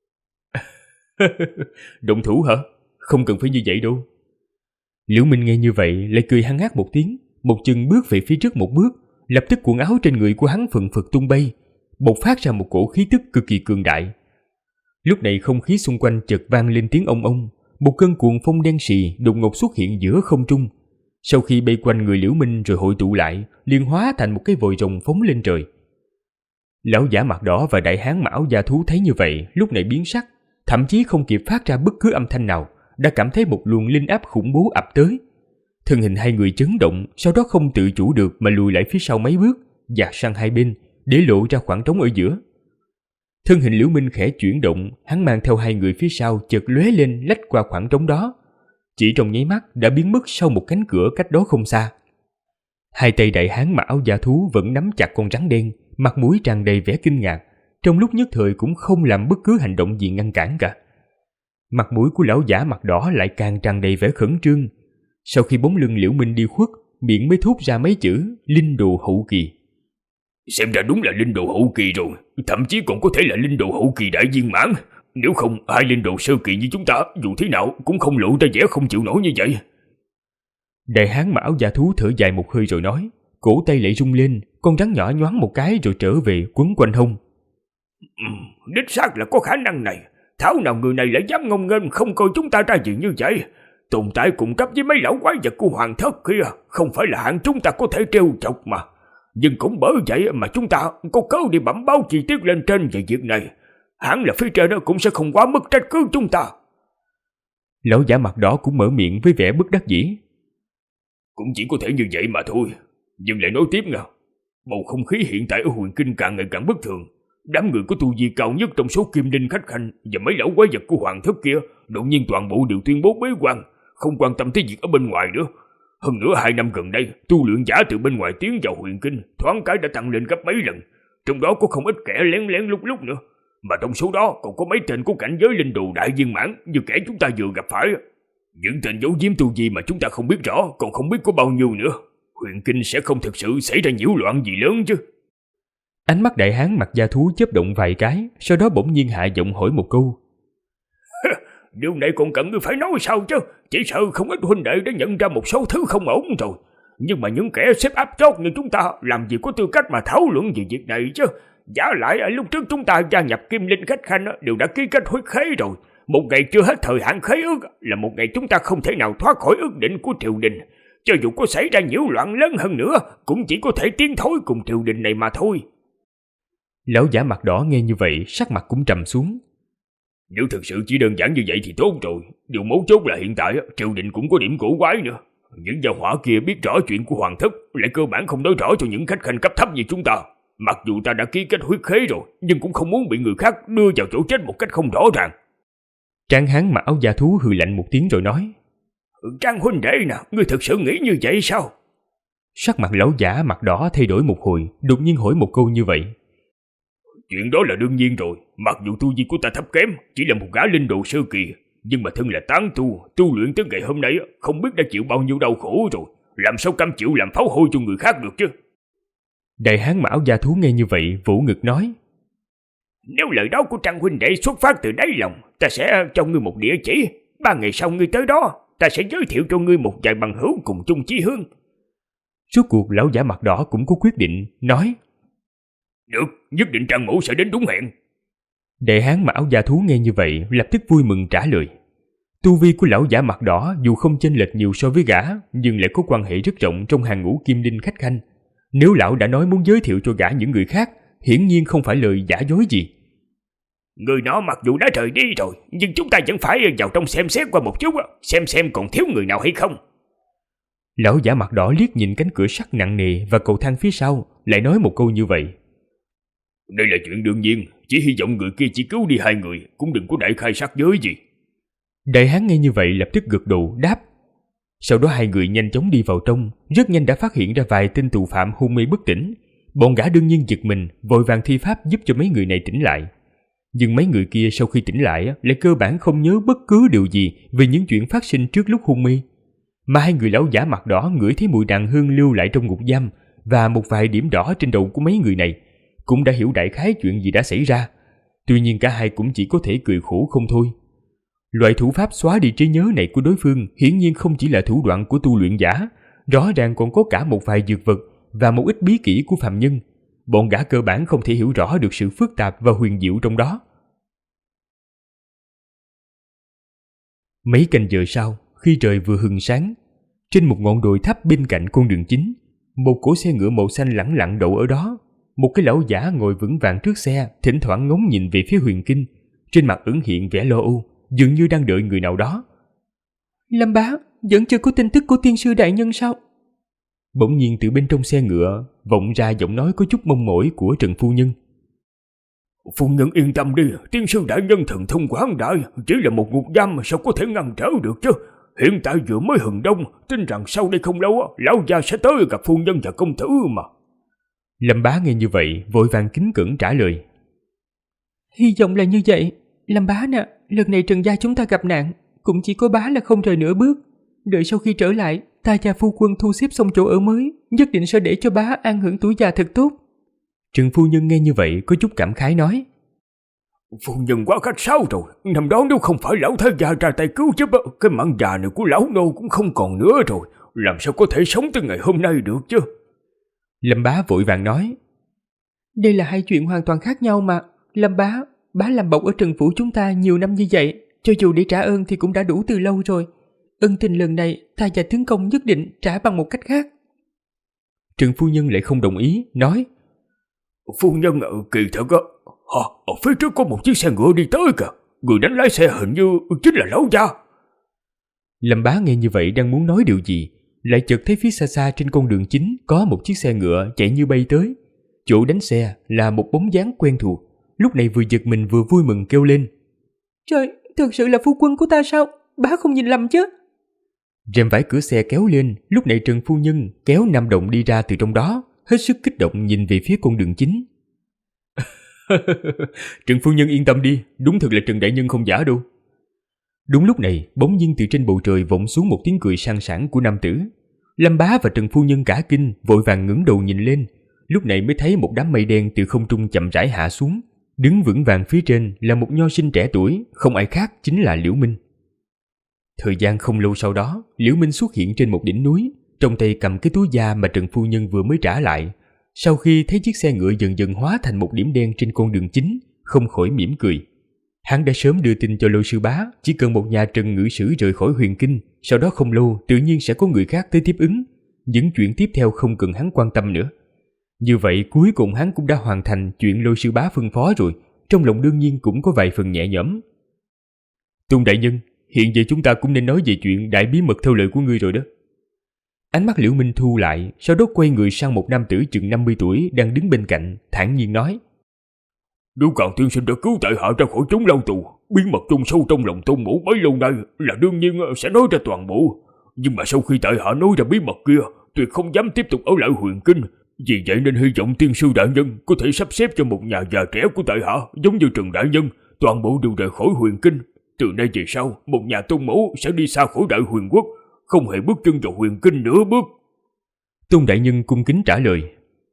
Động thủ hả? Không cần phải như vậy đâu. Liễu Minh nghe như vậy lại cười hăng hắc một tiếng, một chân bước về phía trước một bước, lập tức quần áo trên người của hắn phần phật tung bay, bộc phát ra một cổ khí tức cực kỳ cường đại. Lúc này không khí xung quanh chợt vang lên tiếng ong ong, một cơn cuồng phong đen sì đột ngột xuất hiện giữa không trung. Sau khi bay quanh người Liễu Minh rồi hội tụ lại, liền hóa thành một cái vòi rồng phóng lên trời. Lão giả mặt đỏ và đại hán mão da thú thấy như vậy, lúc này biến sắc, thậm chí không kịp phát ra bất cứ âm thanh nào, đã cảm thấy một luồng linh áp khủng bố ập tới. Thân hình hai người chấn động, sau đó không tự chủ được mà lùi lại phía sau mấy bước, dạt sang hai bên, để lộ ra khoảng trống ở giữa. Thân hình Liễu Minh khẽ chuyển động, hắn mang theo hai người phía sau chợt lóe lên lách qua khoảng trống đó. Chỉ trong nháy mắt đã biến mất sau một cánh cửa cách đó không xa. Hai tay đại hán mặc áo da thú vẫn nắm chặt con rắn đen, mặt mũi tràn đầy vẻ kinh ngạc, trong lúc nhất thời cũng không làm bất cứ hành động gì ngăn cản cả. Mặt mũi của lão giả mặt đỏ lại càng tràn đầy vẻ khẩn trương. Sau khi bóng lưng Liễu Minh đi khuất, miệng mới thốt ra mấy chữ linh đồ hậu kỳ. Xem ra đúng là linh đồ hậu kỳ rồi, thậm chí còn có thể là linh đồ hậu kỳ đại viên mãn. Nếu không, hai linh đồ sơ kỳ như chúng ta dù thế nào cũng không lộ ra vẻ không chịu nổi như vậy. Đại hán mặc áo da thú thở dài một hơi rồi nói, cổ tay lại rung lên, con rắn nhỏ nhoáng một cái rồi trở về quấn quanh hông. Đích xác là có khả năng này. Thảo nào người này lại dám ngông nghênh không coi chúng ta ra gì như vậy. Tồn tại cùng cấp với mấy lão quái vật của hoàng thất kia không phải là hạng chúng ta có thể trêu chọc mà. Nhưng cũng bởi vậy mà chúng ta có cớ đi bẩm báo chi tiết lên trên về việc này. Hẳn là phía trên đó cũng sẽ không quá mức trách cứ chúng ta. Lão giả mặt đỏ cũng mở miệng với vẻ bất đắc dĩ. Cũng chỉ có thể như vậy mà thôi. Nhưng lại nói tiếp nha, bầu không khí hiện tại ở Huyền Kinh càng ngày càng bất thường. Đám người có tu vi cao nhất trong số kim linh khách khanh và mấy lão quái vật của hoàng thất kia đột nhiên toàn bộ đều tuyên bố bế quan, không quan tâm tới việc ở bên ngoài nữa. Hơn nữa 2 năm gần đây, tu luyện giả từ bên ngoài tiến vào Huyền Kinh thoáng cái đã tăng lên gấp mấy lần, trong đó có không ít kẻ lén lén lúc lúc nữa. Mà trong số đó còn có mấy tên của cảnh giới linh đồ đại viên mãn như kẻ chúng ta vừa gặp phải. Những tên giấu giếm tu vi mà chúng ta không biết rõ còn không biết có bao nhiêu nữa. Huyền Kinh sẽ không thực sự xảy ra nhiễu loạn gì lớn chứ. Ánh mắt đại hán mặt da thú chớp động vài cái, sau đó bỗng nhiên hạ giọng hỏi một câu. Điều này còn cần ngươi phải nói sao chứ? Chỉ sợ không ít huynh đệ đã nhận ra một số thứ không ổn rồi. Nhưng mà những kẻ xếp áp chót như chúng ta làm gì có tư cách mà thảo luận về việc này chứ? Giả lại ở lúc trước chúng ta gia nhập Kim Linh Khách Khanh đều đã ký kết huyết khế rồi. Một ngày chưa hết thời hạn khế ước là một ngày chúng ta không thể nào thoát khỏi ước định của triều đình. Cho dù có xảy ra nhiễu loạn lớn hơn nữa, cũng chỉ có thể tiến thối cùng triều đình này mà thôi. Lão giả mặt đỏ nghe như vậy, sắc mặt cũng trầm xuống. Nếu thực sự chỉ đơn giản như vậy thì tốt rồi. Điều mấu chốt là hiện tại triều đình cũng có điểm cổ quái nữa. Những gia hỏa kia biết rõ chuyện của hoàng thất, lại cơ bản không nói rõ cho những khách khanh cấp thấp như chúng ta. Mặc dù ta đã ký kết huyết khế rồi, nhưng cũng không muốn bị người khác đưa vào chỗ chết một cách không rõ ràng. Tráng hán mặc áo da thú hừ lạnh một tiếng rồi nói. Trang huynh đệ nè, ngươi thực sự nghĩ như vậy sao? Sắc mặt lão giả mặt đỏ thay đổi một hồi, đột nhiên hỏi một câu như vậy. Chuyện đó là đương nhiên rồi. Mặc dù tu vi của ta thấp kém, chỉ là một gã linh đồ sơ kỳ, nhưng mà thân là tán tu luyện tới ngày hôm nay không biết đã chịu bao nhiêu đau khổ rồi. Làm sao cam chịu làm pháo hôi cho người khác được chứ? Đại hán mặc áo da thú nghe như vậy vỗ ngực nói. Nếu lời đó của Trang huynh đệ xuất phát từ đáy lòng, ta sẽ cho ngươi một địa chỉ. 3 ngày sau ngươi tới đó, ta sẽ giới thiệu cho ngươi một vài bằng hữu cùng chung chí hướng. Rốt cuộc lão giả mặt đỏ cũng có quyết định, nói. Được, nhất định Trang mẫu sẽ đến đúng hẹn. Đại hán mặc áo da thú nghe như vậy lập tức vui mừng trả lời. Tu vi của lão giả mặt đỏ dù không chênh lệch nhiều so với gã, nhưng lại có quan hệ rất rộng trong hàng ngũ kim linh khách khanh. Nếu lão đã nói muốn giới thiệu cho gã những người khác, hiển nhiên không phải lời giả dối gì. Người đó mặc dù đã rời đi rồi, nhưng chúng ta vẫn phải vào trong xem xét qua một chút, xem còn thiếu người nào hay không. Lão giả mặt đỏ liếc nhìn cánh cửa sắt nặng nề và cầu thang phía sau, lại nói một câu như vậy. Đây là chuyện đương nhiên, chỉ hy vọng người kia chỉ cứu đi 2 người, cũng đừng có đại khai sát giới gì. Đại hán nghe như vậy lập tức gật đầu đáp. Sau đó 2 người nhanh chóng đi vào trong, rất nhanh đã phát hiện ra vài tên tù phạm hôn mê bất tỉnh. Bọn gã đương nhiên giật mình, vội vàng thi pháp giúp cho mấy người này tỉnh lại. Nhưng mấy người kia sau khi tỉnh lại lại cơ bản không nhớ bất cứ điều gì về những chuyện phát sinh trước lúc hôn mê. Mà hai người lão giả mặt đỏ ngửi thấy mùi đàn hương lưu lại trong ngục giam và một vài điểm đỏ trên đầu của mấy người này, cũng đã hiểu đại khái chuyện gì đã xảy ra. Tuy nhiên cả hai cũng chỉ có thể cười khổ không thôi. Loại thủ pháp xóa đi trí nhớ này của đối phương hiển nhiên không chỉ là thủ đoạn của tu luyện giả, rõ ràng còn có cả một vài dược vật và một ít bí kỹ của phàm nhân. Bọn gã cơ bản không thể hiểu rõ được sự phức tạp và huyền diệu trong đó. Mấy canh giờ sau, khi trời vừa hừng sáng, trên một ngọn đồi thấp bên cạnh con đường chính, một cỗ xe ngựa màu xanh lẳng lặng đậu ở đó. Một cái lão giả ngồi vững vàng trước xe, thỉnh thoảng ngóng nhìn về phía Huyền Kinh, trên mặt ẩn hiện vẻ lo âu, dường như đang đợi người nào đó. Lâm bá, vẫn chưa có tin tức của tiên sư đại nhân sao? Bỗng nhiên từ bên trong xe ngựa vọng ra giọng nói có chút mong mỏi của Trần phu nhân. Phu nhân yên tâm đi, tiên sư đại nhân thần thông quảng đại, chỉ là một ngục giam mà sao có thể ngăn trở được chứ. Hiện tại vừa mới hừng đông, tin rằng sau đây không lâu lão già sẽ tới gặp phu nhân và công tử mà. Lâm bá nghe như vậy vội vàng kính cẩn trả lời. Hy vọng là như vậy. Lâm bá nè, lần này Trần gia chúng ta gặp nạn, cũng chỉ có bá là không rời nửa bước. Đợi sau khi trở lại, ta và phu quân thu xếp xong chỗ ở mới, nhất định sẽ để cho bá an hưởng tuổi già thật tốt. Trần phu nhân nghe như vậy có chút cảm khái nói. Phu nhân quá khách sáo rồi, năm đó nếu không phải lão thái gia ra tay cứu giúp, cái mạng già này của lão nô cũng không còn nữa rồi, làm sao có thể sống tới ngày hôm nay được chứ. Lâm bá vội vàng nói. Đây là hai chuyện hoàn toàn khác nhau mà. Lâm bá làm bộc ở Trần phủ chúng ta nhiều năm như vậy, cho dù để trả ơn thì cũng đã đủ từ lâu rồi. Ân tình lần này ta và tướng công nhất định trả bằng một cách khác. Trần phu nhân lại không đồng ý, nói. Phu nhân kỳ thật ở phía trước có một chiếc xe ngựa đi tới kìa, người đánh lái xe hình như chính là lão gia. Lâm bá nghe như vậy đang muốn nói điều gì, lại chợt thấy phía xa xa trên con đường chính có một chiếc xe ngựa chạy như bay tới. Chỗ đánh xe là một bóng dáng quen thuộc, lúc này vừa giật mình vừa vui mừng kêu lên. Trời, thực sự là phu quân của ta sao? Bá không nhìn lầm chứ? Rèm vải cửa xe kéo lên, lúc này Trần phu nhân kéo Nam Động đi ra từ trong đó, hết sức kích động nhìn về phía con đường chính. Trần phu nhân yên tâm đi, đúng thật là Trần đại nhân không giả đâu. Đúng lúc này, bỗng nhiên từ trên bầu trời vọng xuống một tiếng cười sang sảng của nam tử. Lâm bá và Trần phu nhân cả kinh, vội vàng ngẩng đầu nhìn lên, lúc này mới thấy một đám mây đen từ không trung chậm rãi hạ xuống. Đứng vững vàng phía trên là một nho sinh trẻ tuổi, không ai khác chính là Liễu Minh. Thời gian không lâu sau đó, Liễu Minh xuất hiện trên một đỉnh núi, trong tay cầm cái túi da mà Trần phu nhân vừa mới trả lại. Sau khi thấy chiếc xe ngựa dần dần hóa thành một điểm đen trên con đường chính, không khỏi mỉm cười. Hắn đã sớm đưa tin cho Lôi sư bá, chỉ cần một nhà Trần ngự sử rời khỏi Huyền Kinh, sau đó không lâu tự nhiên sẽ có người khác tới tiếp ứng. Những chuyện tiếp theo không cần hắn quan tâm nữa. Như vậy cuối cùng hắn cũng đã hoàn thành chuyện Lôi sư bá phân phó rồi, trong lòng đương nhiên cũng có vài phần nhẹ nhõm. Tôn đại nhân, hiện giờ chúng ta cũng nên nói về chuyện đại bí mật theo lời của ngươi rồi đó. Ánh mắt Liễu Minh thu lại, sau đó quay người sang một nam tử chừng 50 tuổi đang đứng bên cạnh, thản nhiên nói. Nếu Càn tiên sinh đã cứu tại hạ ra khỏi chốn lao tù, bí mật chôn sâu trong lòng Tôn mẫu bấy lâu nay là đương nhiên sẽ nói ra toàn bộ. Nhưng mà sau khi tại hạ nói ra bí mật kia, tuyệt không dám tiếp tục ở lại Huyền Kinh. Vì vậy nên hy vọng tiên sư đại nhân có thể sắp xếp cho một nhà già trẻ của tại hạ, giống như Trần đại nhân, toàn bộ đều rời khỏi Huyền Kinh. Từ nay về sau, một nhà Tôn mẫu sẽ đi xa khỏi Đại Huyền Quốc, không hề bước chân vào Huyền Kinh nửa bước. Tôn đại nhân cung kính trả lời.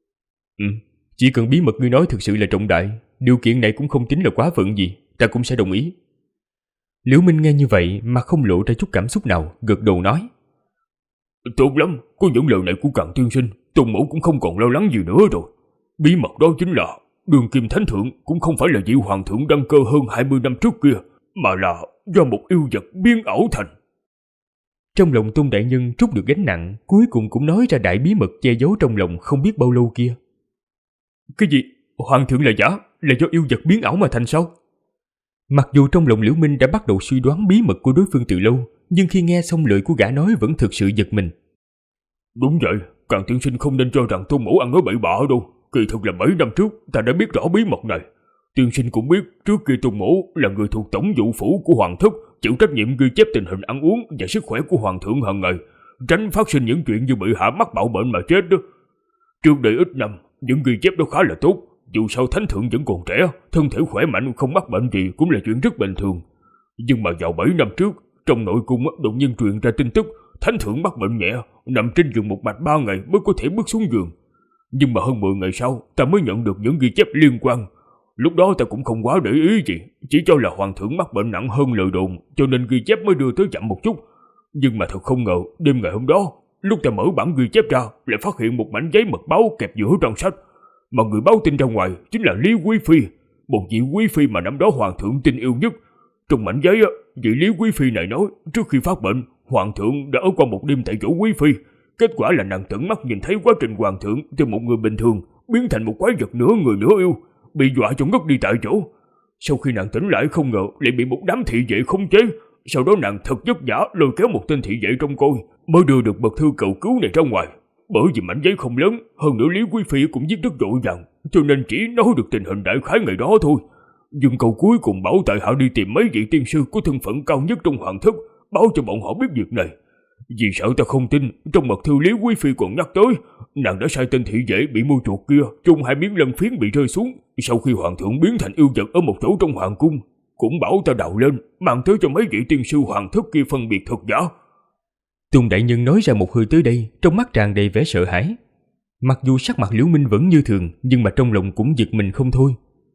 Chỉ cần bí mật ngươi nói thực sự là trọng đại, điều kiện này cũng không tính là quá phận gì, ta cũng sẽ đồng ý. Liễu Minh nghe như vậy mà không lộ ra chút cảm xúc nào, gật đầu nói. Tốt lắm, có những lời này của Càn tiên sinh, Tôn mẫu cũng không còn lo lắng gì nữa rồi. Bí mật đó chính là Đường Kim Thánh Thượng cũng không phải là vị hoàng thượng đăng cơ hơn 20 năm trước kia, mà là do một yêu vật biến ảo thành. Trong lòng Tôn đại nhân trút được gánh nặng, cuối cùng cũng nói ra đại bí mật che giấu trong lòng không biết bao lâu kia. Cái gì? Hoàng thượng là giả, là do yêu vật biến ảo mà thành sao? Mặc dù trong lòng Liễu Minh đã bắt đầu suy đoán bí mật của đối phương từ lâu, nhưng khi nghe xong lời của gã nói vẫn thực sự giật mình. Đúng vậy, Càn tiên sinh không nên cho rằng Tôn mẫu ăn nói bậy bạ đâu. Kỳ thực là 7 năm trước ta đã biết rõ bí mật này. Tiên sinh cũng biết trước kia Tôn mẫu là người thuộc tổng vụ phủ của hoàng thất, chịu trách nhiệm ghi chép tình hình ăn uống và sức khỏe của hoàng thượng hàng ngày, tránh phát sinh những chuyện như bị hạ mắc bạo bệnh mà chết đó. Trước đây ít năm, những ghi chép đó khá là tốt. Dù sao thánh thượng vẫn còn trẻ, thân thể khỏe mạnh không mắc bệnh gì cũng là chuyện rất bình thường. Nhưng mà vào 7 năm trước, trong nội cung đột nhiên truyền ra tin tức thánh thượng mắc bệnh nhẹ, nằm trên giường một mạch 3 ngày mới có thể bước xuống giường. Nhưng mà hơn 10 ngày sau, ta mới nhận được những ghi chép liên quan. Lúc đó ta cũng không quá để ý gì, chỉ cho là hoàng thượng mắc bệnh nặng hơn lời đồn, cho nên ghi chép mới đưa tới chậm một chút. Nhưng mà thật không ngờ, đêm ngày hôm đó, lúc ta mở bản ghi chép ra, lại phát hiện một mảnh giấy mật báo kẹp giữa trang sách. Mà người báo tin ra ngoài chính là Lý Quý Phi, một vị quý phi mà năm đó hoàng thượng tin yêu nhất. Trong mảnh giấy, vị Lý Quý Phi này nói, trước khi phát bệnh, hoàng thượng đã ở qua một đêm tại chỗ quý phi. Kết quả là nàng tận mắt nhìn thấy quá trình hoàng thượng từ một người bình thường biến thành một quái vật nửa người nửa yêu, bị dọa cho ngất đi tại chỗ. Sau khi nàng tỉnh lại không ngờ lại bị một đám thị vệ khống chế. Sau đó nàng thật vất vả lôi kéo một tên thị vệ trông coi, mới đưa được bậc thư cầu cứu này ra ngoài. Bởi vì mảnh giấy không lớn, hơn nữa Lý Quý Phi cũng viết rất vội vàng, cho nên chỉ nói được tình hình đại khái ngày đó thôi. Nhưng câu cuối cùng bảo tại hạ đi tìm mấy vị tiên sư có thân phận cao nhất trong hoàng thất, báo cho bọn họ biết việc này. Vì sợ ta không tin, trong mật thư Lý Quý Phi còn nhắc tới, nàng đã sai tên thị vệ bị mua chuột kia chung 2 miếng lân phiến bị rơi xuống sau khi hoàng thượng biến thành yêu vật ở một chỗ trong hoàng cung, cũng bảo ta đào lên mang tới cho mấy vị tiên sư hoàng thất kia phân biệt thật giả. Tôn đại nhân nói ra một hơi tới đây, trong mắt tràn đầy vẻ sợ hãi. Mặc dù sắc mặt Liễu Minh vẫn như thường, nhưng mà trong lòng cũng giật mình không thôi.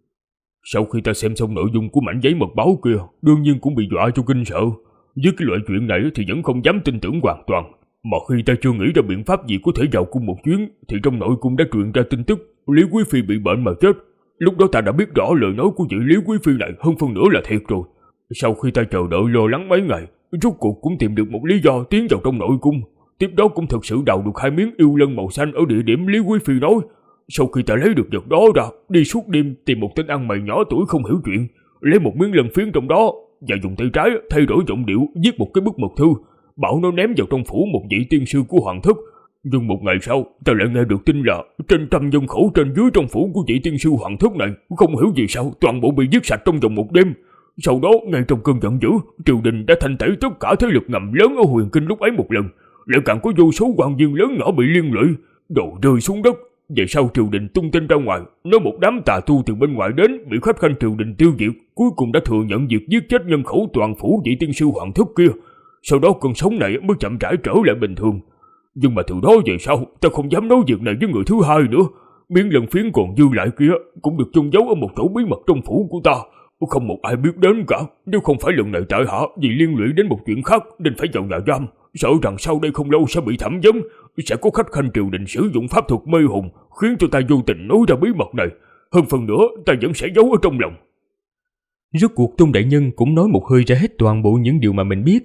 Sau khi ta xem xong nội dung của mảnh giấy mật báo kia, đương nhiên cũng bị dọa cho kinh sợ. Với cái loại chuyện này thì vẫn không dám tin tưởng hoàn toàn. Mà khi ta chưa nghĩ ra biện pháp gì có thể vào cung một chuyến, thì trong nội cung đã truyền ra tin tức Lý Quý Phi bị bệnh mà chết. Lúc đó ta đã biết rõ lời nói của vị Lý Quý Phi này hơn phân nửa là thiệt rồi. Sau khi ta chờ đợi lo lắng mấy ngày, rốt cuộc cũng tìm được một lý do tiến vào trong nội cung. Tiếp đó cũng thật sự đào được 2 miếng yêu lân màu xanh ở địa điểm Lý Quý Phi nói. Sau khi ta lấy được vật đó ra, đi suốt đêm tìm một tên ăn mày nhỏ tuổi không hiểu chuyện, lấy một miếng lân phiến trong đó và dùng tay trái thay đổi giọng điệu viết một cái bức mật thư, bảo nó ném vào trong phủ một vị tiên sư của hoàng thất. Nhưng một ngày sau, ta lại nghe được tin là trên 100 nhân khẩu trên dưới trong phủ của vị tiên sư hoàng thất này không hiểu vì sao toàn bộ bị giết sạch trong vòng một đêm. Sau đó, ngay trong cơn giận dữ, triều đình đã thanh tẩy tất cả thế lực ngầm lớn ở Huyền Kinh lúc ấy một lần, lại càng có vô số quan viên lớn nhỏ bị liên lụy, đồ rơi xuống đất. Về sau triều đình tung tin ra ngoài, nói một đám tà tu từ bên ngoài đến bị khách khanh triều đình tiêu diệt, cuối cùng đã thừa nhận việc giết chết nhân khẩu toàn phủ vị tiên sư hoàng thất kia. Sau đó cơn sóng này mới chậm rãi trở lại bình thường. Nhưng mà từ đó về sau, ta không dám nói việc này với người thứ hai nữa. Miếng lân phiến còn dư lại kia cũng được chôn giấu ở một chỗ bí mật trong phủ của ta, không một ai biết đến cả. Nếu không phải lần này tại hạ vì liên lụy đến một chuyện khác nên phải vào nhà giam, sợ rằng sau đây không lâu sẽ bị thẩm vấn, sẽ có khách khanh triều đình sử dụng pháp thuật mê hồn khiến cho ta vô tình nói ra bí mật này. Hơn phần nữa ta vẫn sẽ giấu ở trong lòng. Rốt cuộc Tôn đại nhân cũng nói một hơi ra hết toàn bộ những điều mà mình biết.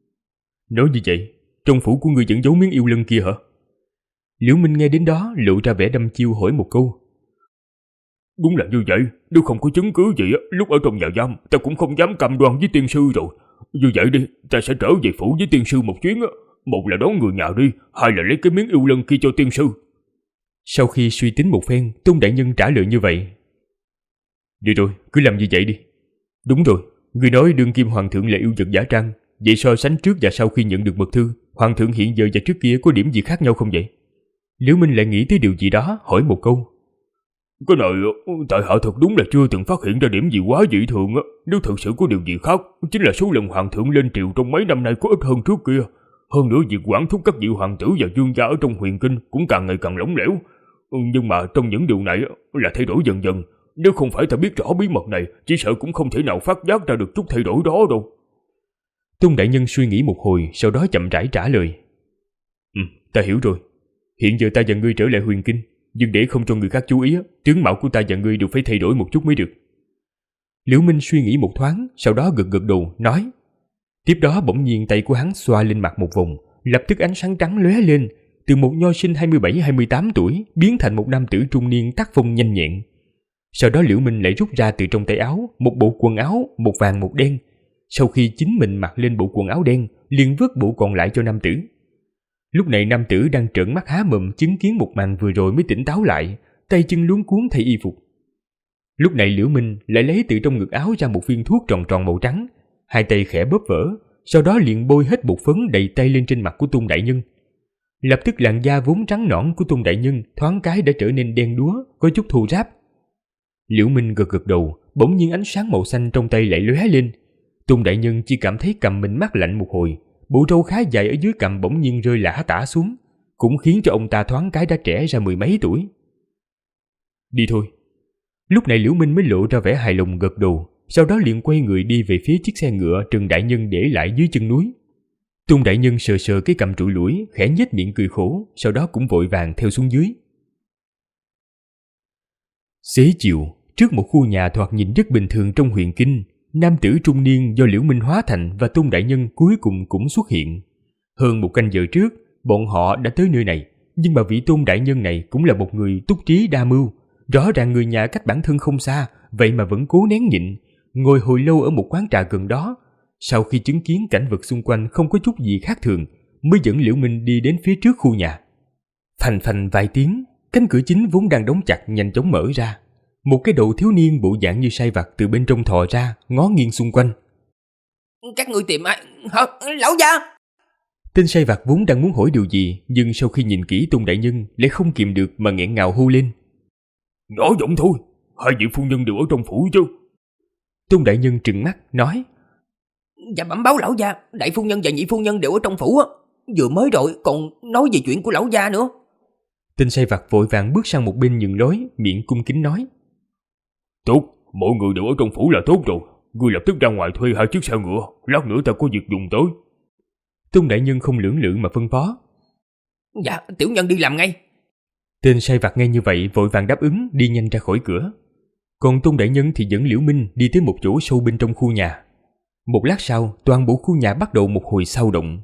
Nói như vậy, trong phủ của ngươi vẫn giấu miếng yêu lân kia hả? Liễu Minh nghe đến đó lộ ra vẻ đăm chiêu hỏi một câu. Đúng là như vậy, nếu không có chứng cứ gì lúc ở trong nhà giam ta cũng không dám cam đoan với tiên sư rồi. Như vậy đi, ta sẽ trở về phủ với tiên sư một chuyến. Một là đón người nhà đi, hai là lấy cái miếng yêu lân kia cho tiên sư. Sau khi suy tính một phen, Tôn đại nhân trả lời như vậy. Được rồi, cứ làm như vậy đi. Đúng rồi, ngươi nói đương kim hoàng thượng là yêu vật giả trang, vậy so sánh trước và sau khi nhận được mật thư, hoàng thượng hiện giờ và trước kia có điểm gì khác nhau không vậy? Liễu Minh lại nghĩ tới điều gì đó, hỏi một câu. Cái này tại hạ thật đúng là chưa từng phát hiện ra điểm gì quá dị thường. Nếu thật sự có điều gì khác, chính là số lần hoàng thượng lên triều trong mấy năm nay có ít hơn trước kia. Hơn nữa việc quản thúc các vị hoàng tử và vương gia ở trong Huyền Kinh cũng càng ngày càng lỏng lẻo. Nhưng mà trong những điều này là thay đổi dần dần. Nếu không phải ta biết rõ bí mật này, chỉ sợ cũng không thể nào phát giác ra được chút thay đổi đó đâu. Tôn đại nhân suy nghĩ một hồi, sau đó chậm rãi trả lời. Ta hiểu rồi. Hiện giờ ta và ngươi trở lại Huyền Kinh, nhưng để không cho người khác chú ý, tướng mạo của ta và ngươi đều phải thay đổi một chút mới được. Liễu Minh suy nghĩ một thoáng, sau đó gật gật đầu, nói. Tiếp đó bỗng nhiên tay của hắn xoa lên mặt một vòng, lập tức ánh sáng trắng lóe lên, từ một nho sinh 27-28 tuổi biến thành một nam tử trung niên tác phong nhanh nhẹn. Sau đó Liễu Minh lại rút ra từ trong tay áo một bộ quần áo, một vàng một đen. Sau khi chính mình mặc lên bộ quần áo đen, liền vứt bộ còn lại cho nam tử. Lúc này nam tử đang trợn mắt há mồm chứng kiến một màn vừa rồi mới tỉnh táo lại, tay chân luống cuống thay y phục. Lúc này Liễu Minh lại lấy từ trong ngực áo ra một viên thuốc tròn tròn màu trắng, hai tay khẽ bóp vỡ, sau đó liền bôi hết bột phấn đầy tay lên trên mặt của Tôn đại nhân. Lập tức làn da vốn trắng nõn của Tôn đại nhân thoáng cái đã trở nên đen đúa, có chút thô ráp. Liễu Minh gật gật đầu, bỗng nhiên ánh sáng màu xanh trong tay lại lóe lên. Tôn đại nhân chỉ cảm thấy cầm mình mát lạnh một hồi, bộ râu khá dài ở dưới cằm bỗng nhiên rơi lả tả xuống, cũng khiến cho ông ta thoáng cái đã trẻ ra mười mấy tuổi. Đi thôi. Lúc này Liễu Minh mới lộ ra vẻ hài lòng gật đầu, sau đó liền quay người đi về phía chiếc xe ngựa Trần Đại Nhân để lại dưới chân núi. Tôn Đại Nhân sờ sờ cái cằm trụi lủi, khẽ nhếch miệng cười khổ, sau đó cũng vội vàng theo xuống dưới. Xế chiều, trước một khu nhà thoạt nhìn rất bình thường trong huyện Kinh, nam tử trung niên do Liễu Minh hóa thành và Tôn Đại Nhân cuối cùng cũng xuất hiện. Hơn một canh giờ trước, bọn họ đã tới nơi này, nhưng mà vị Tôn Đại Nhân này cũng là một người túc trí đa mưu. Rõ ràng người nhà cách bản thân không xa, vậy mà vẫn cố nén nhịn, ngồi hồi lâu ở một quán trà gần đó. Sau khi chứng kiến cảnh vật xung quanh không có chút gì khác thường, mới dẫn Liễu Minh đi đến phía trước khu nhà. Phành phành vài tiếng, cánh cửa chính vốn đang đóng chặt nhanh chóng mở ra. Một cái đầu thiếu niên bộ dạng như sai vặt từ bên trong thò ra, ngó nghiêng xung quanh. Các ngươi tìm ai? Hả? Lão gia! Tên sai vặt vốn đang muốn hỏi điều gì, nhưng sau khi nhìn kỹ Tôn Đại Nhân lại không kìm được mà nghẹn ngào hô lên. Nhỏ giọng thôi, hai vị phu nhân đều ở trong phủ chứ. Tôn Đại Nhân trừng mắt nói. Dạ bẩm báo lão gia, đại phu nhân và nhị phu nhân đều ở trong phủ á. Vừa mới rồi còn nói về chuyện của lão gia nữa. Tên sai vặt vội vàng bước sang một bên nhường lối, miệng cung kính nói. Tốt, mọi người đều ở trong phủ là tốt rồi. Ngươi lập tức ra ngoài thuê 2 chiếc xe ngựa, lát nữa ta có việc dùng tới. Tôn Đại Nhân không lưỡng lự mà phân phó. Dạ, tiểu nhân đi làm ngay. Tên sai vặt nghe như vậy vội vàng đáp ứng, đi nhanh ra khỏi cửa. Còn Tôn Đại Nhân thì dẫn Liễu Minh đi tới một chỗ sâu bên trong khu nhà. Một lát sau, toàn bộ khu nhà bắt đầu một hồi xao động.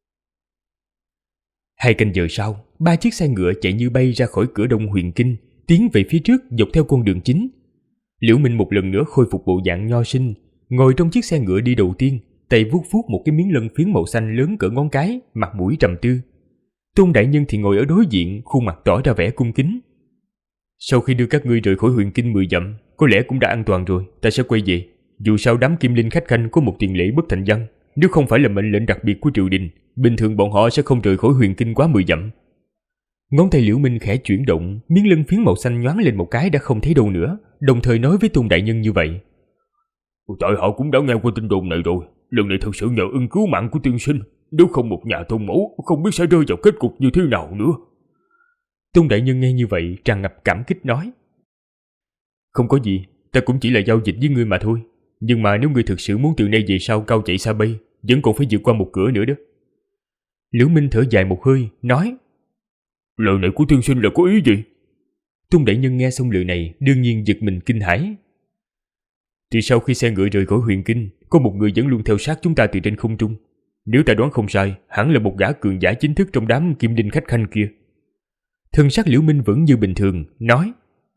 2 canh giờ sau, 3 chiếc xe ngựa chạy như bay ra khỏi cửa đông huyện Kinh, tiến về phía trước dọc theo con đường chính. Liễu Minh một lần nữa khôi phục bộ dạng nho sinh, ngồi trong chiếc xe ngựa đi đầu tiên, tay vuốt vuốt một cái miếng lân phiến màu xanh lớn cỡ ngón cái, mặt mũi trầm tư. Tôn Đại Nhân thì ngồi ở đối diện, khuôn mặt tỏ ra vẻ cung kính. Sau khi đưa các ngươi rời khỏi huyện Kinh 10 dặm, có lẽ cũng đã an toàn rồi, ta sẽ quay về. Dù sao đám Kim Linh khách khanh có một tiền lệ bất thành văn, nếu không phải là mệnh lệnh đặc biệt của triều đình, bình thường bọn họ sẽ không rời khỏi huyện Kinh quá 10 dặm. Ngón tay Liễu Minh khẽ chuyển động, miếng lân phiến màu xanh nhoáng lên một cái đã không thấy đâu nữa, đồng thời nói với Tôn Đại Nhân như vậy. Tại họ cũng đã nghe qua tin đồn này rồi, lần này thật sự nhờ ơn cứu mạng của tiên sinh, nếu không một nhà tôn mẫu không biết sẽ rơi vào kết cục như thế nào nữa. Tôn Đại Nhân nghe như vậy tràn ngập cảm kích nói. Không có gì, ta cũng chỉ là giao dịch với ngươi mà thôi. Nhưng mà nếu ngươi thực sự muốn từ nay về sau cao chạy xa bay, vẫn còn phải vượt qua một cửa nữa đó. Liễu Minh thở dài một hơi, nói. Lời này của tiên sinh là có ý gì? Tôn Đại Nhân nghe xong lời này đương nhiên giật mình kinh hãi. Thì sau khi xe ngựa rời khỏi huyện Kinh, có một người vẫn luôn theo sát chúng ta từ trên không trung. Nếu ta đoán không sai, hẳn là một gã cường giả chính thức trong đám Kim Linh khách khanh kia. Thân sắc Liễu Minh vẫn như bình thường, nói.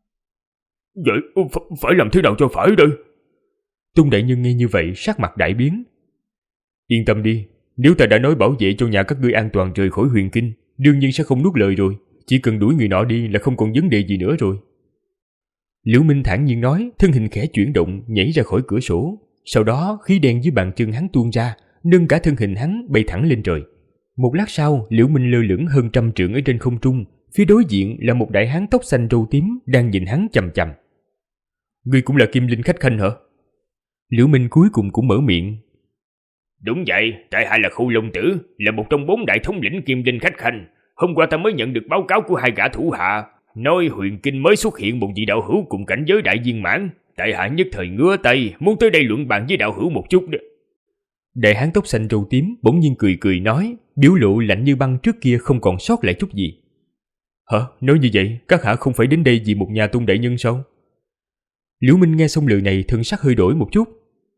Vậy phải làm thế nào cho phải đây? Tôn Đại Nhân nghe như vậy sắc mặt đại biến. Yên tâm đi, nếu ta đã nói bảo vệ cho nhà các ngươi an toàn rời khỏi huyện Kinh, đương nhiên sẽ không nuốt lời rồi. Chỉ cần đuổi người nọ đi là không còn vấn đề gì nữa rồi. Liễu Minh thản nhiên nói, thân hình khẽ chuyển động, nhảy ra khỏi cửa sổ. Sau đó khí đen dưới bàn chân hắn tuôn ra, nâng cả thân hình hắn bay thẳng lên trời. Một lát sau, Liễu Minh lơ lửng hơn 100 trượng ở trên không trung. Phía đối diện là một đại hán tóc xanh râu tím đang nhìn hắn chằm chằm. Ngươi cũng là Kim Linh khách khanh hả? Liễu Minh cuối cùng cũng mở miệng. Đúng vậy, tại hạ là Khâu Long Tử, là một trong 4 đại thống lĩnh Kim Linh khách khanh. Hôm qua ta mới nhận được báo cáo của 2 gã thủ hạ, nói huyện Kinh mới xuất hiện một vị đạo hữu cùng cảnh giới đại viên mãn. Tại hạ nhất thời ngứa tay, muốn tới đây luận bàn với đạo hữu một chút đó. Đại hán tóc xanh râu tím bỗng nhiên cười cười nói, biểu lộ lạnh như băng trước kia không còn sót lại chút gì. Hả? Nói như vậy, các hạ không phải đến đây vì một nhà Tôn đại nhân sao? Liễu Minh nghe xong lời này thân sắc hơi đổi một chút.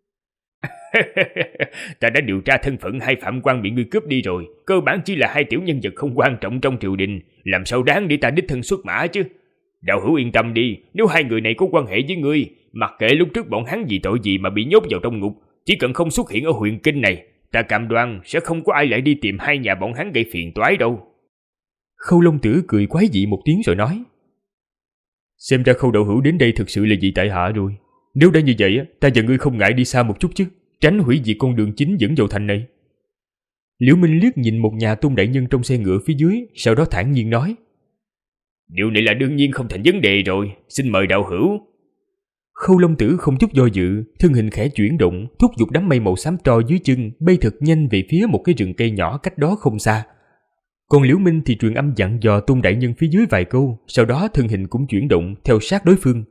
Ta đã điều tra thân phận 2 phạm quan bị ngươi cướp đi rồi, cơ bản chỉ là 2 tiểu nhân vật không quan trọng trong triều đình, làm sao đáng để ta đích thân xuất mã chứ? Đạo hữu yên tâm đi, nếu 2 người này có quan hệ với ngươi, mặc kệ lúc trước bọn hắn vì tội gì mà bị nhốt vào trong ngục, chỉ cần không xuất hiện ở huyện Kinh này, ta cam đoan sẽ không có ai lại đi tìm 2 nhà bọn hắn gây phiền toái đâu. Khâu Long Tử cười quái dị một tiếng rồi nói. Xem ra Khâu đạo hữu đến đây thực sự là vì tại hạ rồi. Nếu đã như vậy, ta và ngươi không ngại đi xa một chút chứ, tránh hủy diệt con đường chính dẫn vào thành này. Liễu Minh liếc nhìn một nhà Tôn đại nhân trong xe ngựa phía dưới, sau đó thản nhiên nói. Điều này là đương nhiên không thành vấn đề rồi, xin mời đạo hữu. Khâu Long Tử không chút do dự, thân hình khẽ chuyển động, thúc giục đám mây màu xám tro dưới chân bay thật nhanh về phía một cái rừng cây nhỏ cách đó không xa. Còn Liễu Minh thì truyền âm dặn dò Tôn đại nhân phía dưới vài câu, sau đó thân hình cũng chuyển động theo sát đối phương.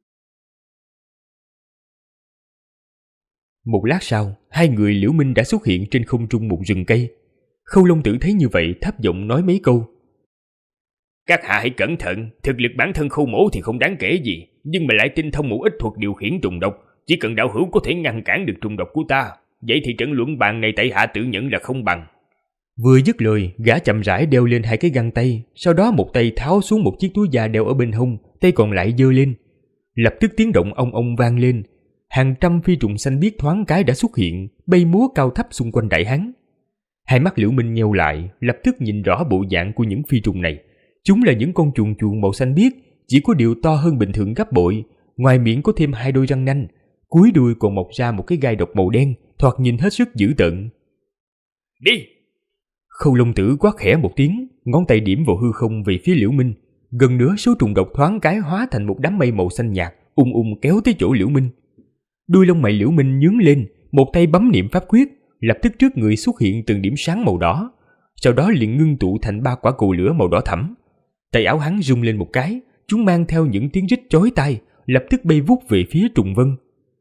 Một lát sau, hai người Liễu Minh đã xuất hiện trên không trung một rừng cây. Khâu Long Tử thấy như vậy thấp giọng nói mấy câu. Các hạ hãy cẩn thận, thực lực bản thân Khâu mỗ thì không đáng kể gì, nhưng mà lại tinh thông một ít thuật điều khiển trùng độc, chỉ cần đạo hữu có thể ngăn cản được trùng độc của ta, vậy thì trận luận bàn này tại hạ tự nhận là không bằng. Vừa dứt lời, gã chậm rãi đeo lên hai cái găng tay, sau đó một tay tháo xuống một chiếc túi da đeo ở bên hông, tay còn lại giơ lên. Lập tức tiếng động ong ong vang lên, hàng trăm phi trùng xanh biếc thoáng cái đã xuất hiện, bay múa cao thấp xung quanh đại hán. Hai mắt Liễu Minh nheo lại, lập tức nhìn rõ bộ dạng của những phi trùng này. Chúng là những con chuồn chuồn màu xanh biếc, chỉ có điều to hơn bình thường gấp bội, ngoài miệng có thêm hai đôi răng nanh, cuối đuôi còn mọc ra một cái gai độc màu đen, thoạt nhìn hết sức dữ tợn. Đi! Khâu Long Tử quát khẽ một tiếng, ngón tay điểm vào hư không về phía Liễu Minh. Gần nữa số trùng độc thoáng cái hóa thành một đám mây màu xanh nhạt, ung kéo tới chỗ Liễu Minh. Đuôi lông mày Liễu Minh nhướng lên, một tay bấm niệm pháp quyết, lập tức trước người xuất hiện từng điểm sáng màu đỏ, sau đó liền ngưng tụ thành 3 quả cầu lửa màu đỏ thẫm. Tay áo hắn rung lên một cái, chúng mang theo những tiếng rít chói tai, lập tức bay vút về phía trùng vân.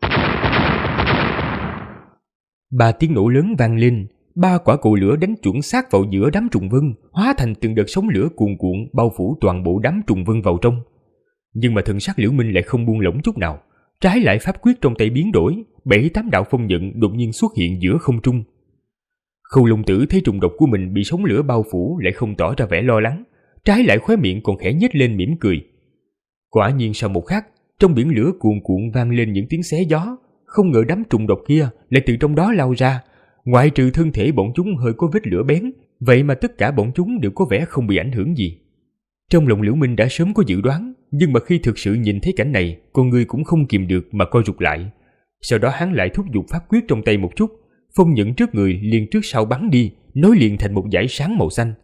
3 tiếng nổ lớn vang lên, 3 quả cầu lửa đánh chuẩn xác vào giữa đám trùng vân, hóa thành từng đợt sóng lửa cuồn cuộn bao phủ toàn bộ đám trùng vân vào trong. Nhưng mà thần sắc Liễu Minh lại không buông lỏng chút nào, trái lại pháp quyết trong tay biến đổi, 7-8 đạo phong nhận đột nhiên xuất hiện giữa không trung. Khâu Long Tử thấy trùng độc của mình bị sóng lửa bao phủ lại không tỏ ra vẻ lo lắng, trái lại khóe miệng còn khẽ nhếch lên mỉm cười. Quả nhiên sau một khắc, trong biển lửa cuồn cuộn vang lên những tiếng xé gió, không ngờ đám trùng độc kia lại từ trong đó lao ra, ngoại trừ thân thể bọn chúng hơi có vết lửa bén, vậy mà tất cả bọn chúng đều có vẻ không bị ảnh hưởng gì. Trong lòng Liễu Minh đã sớm có dự đoán, nhưng mà khi thực sự nhìn thấy cảnh này, con người cũng không kìm được mà co rụt lại. Sau đó hắn lại thúc giục pháp quyết trong tay một chút, phong nhận trước người liền trước sau bắn đi, nối liền thành một dải sáng màu xanh.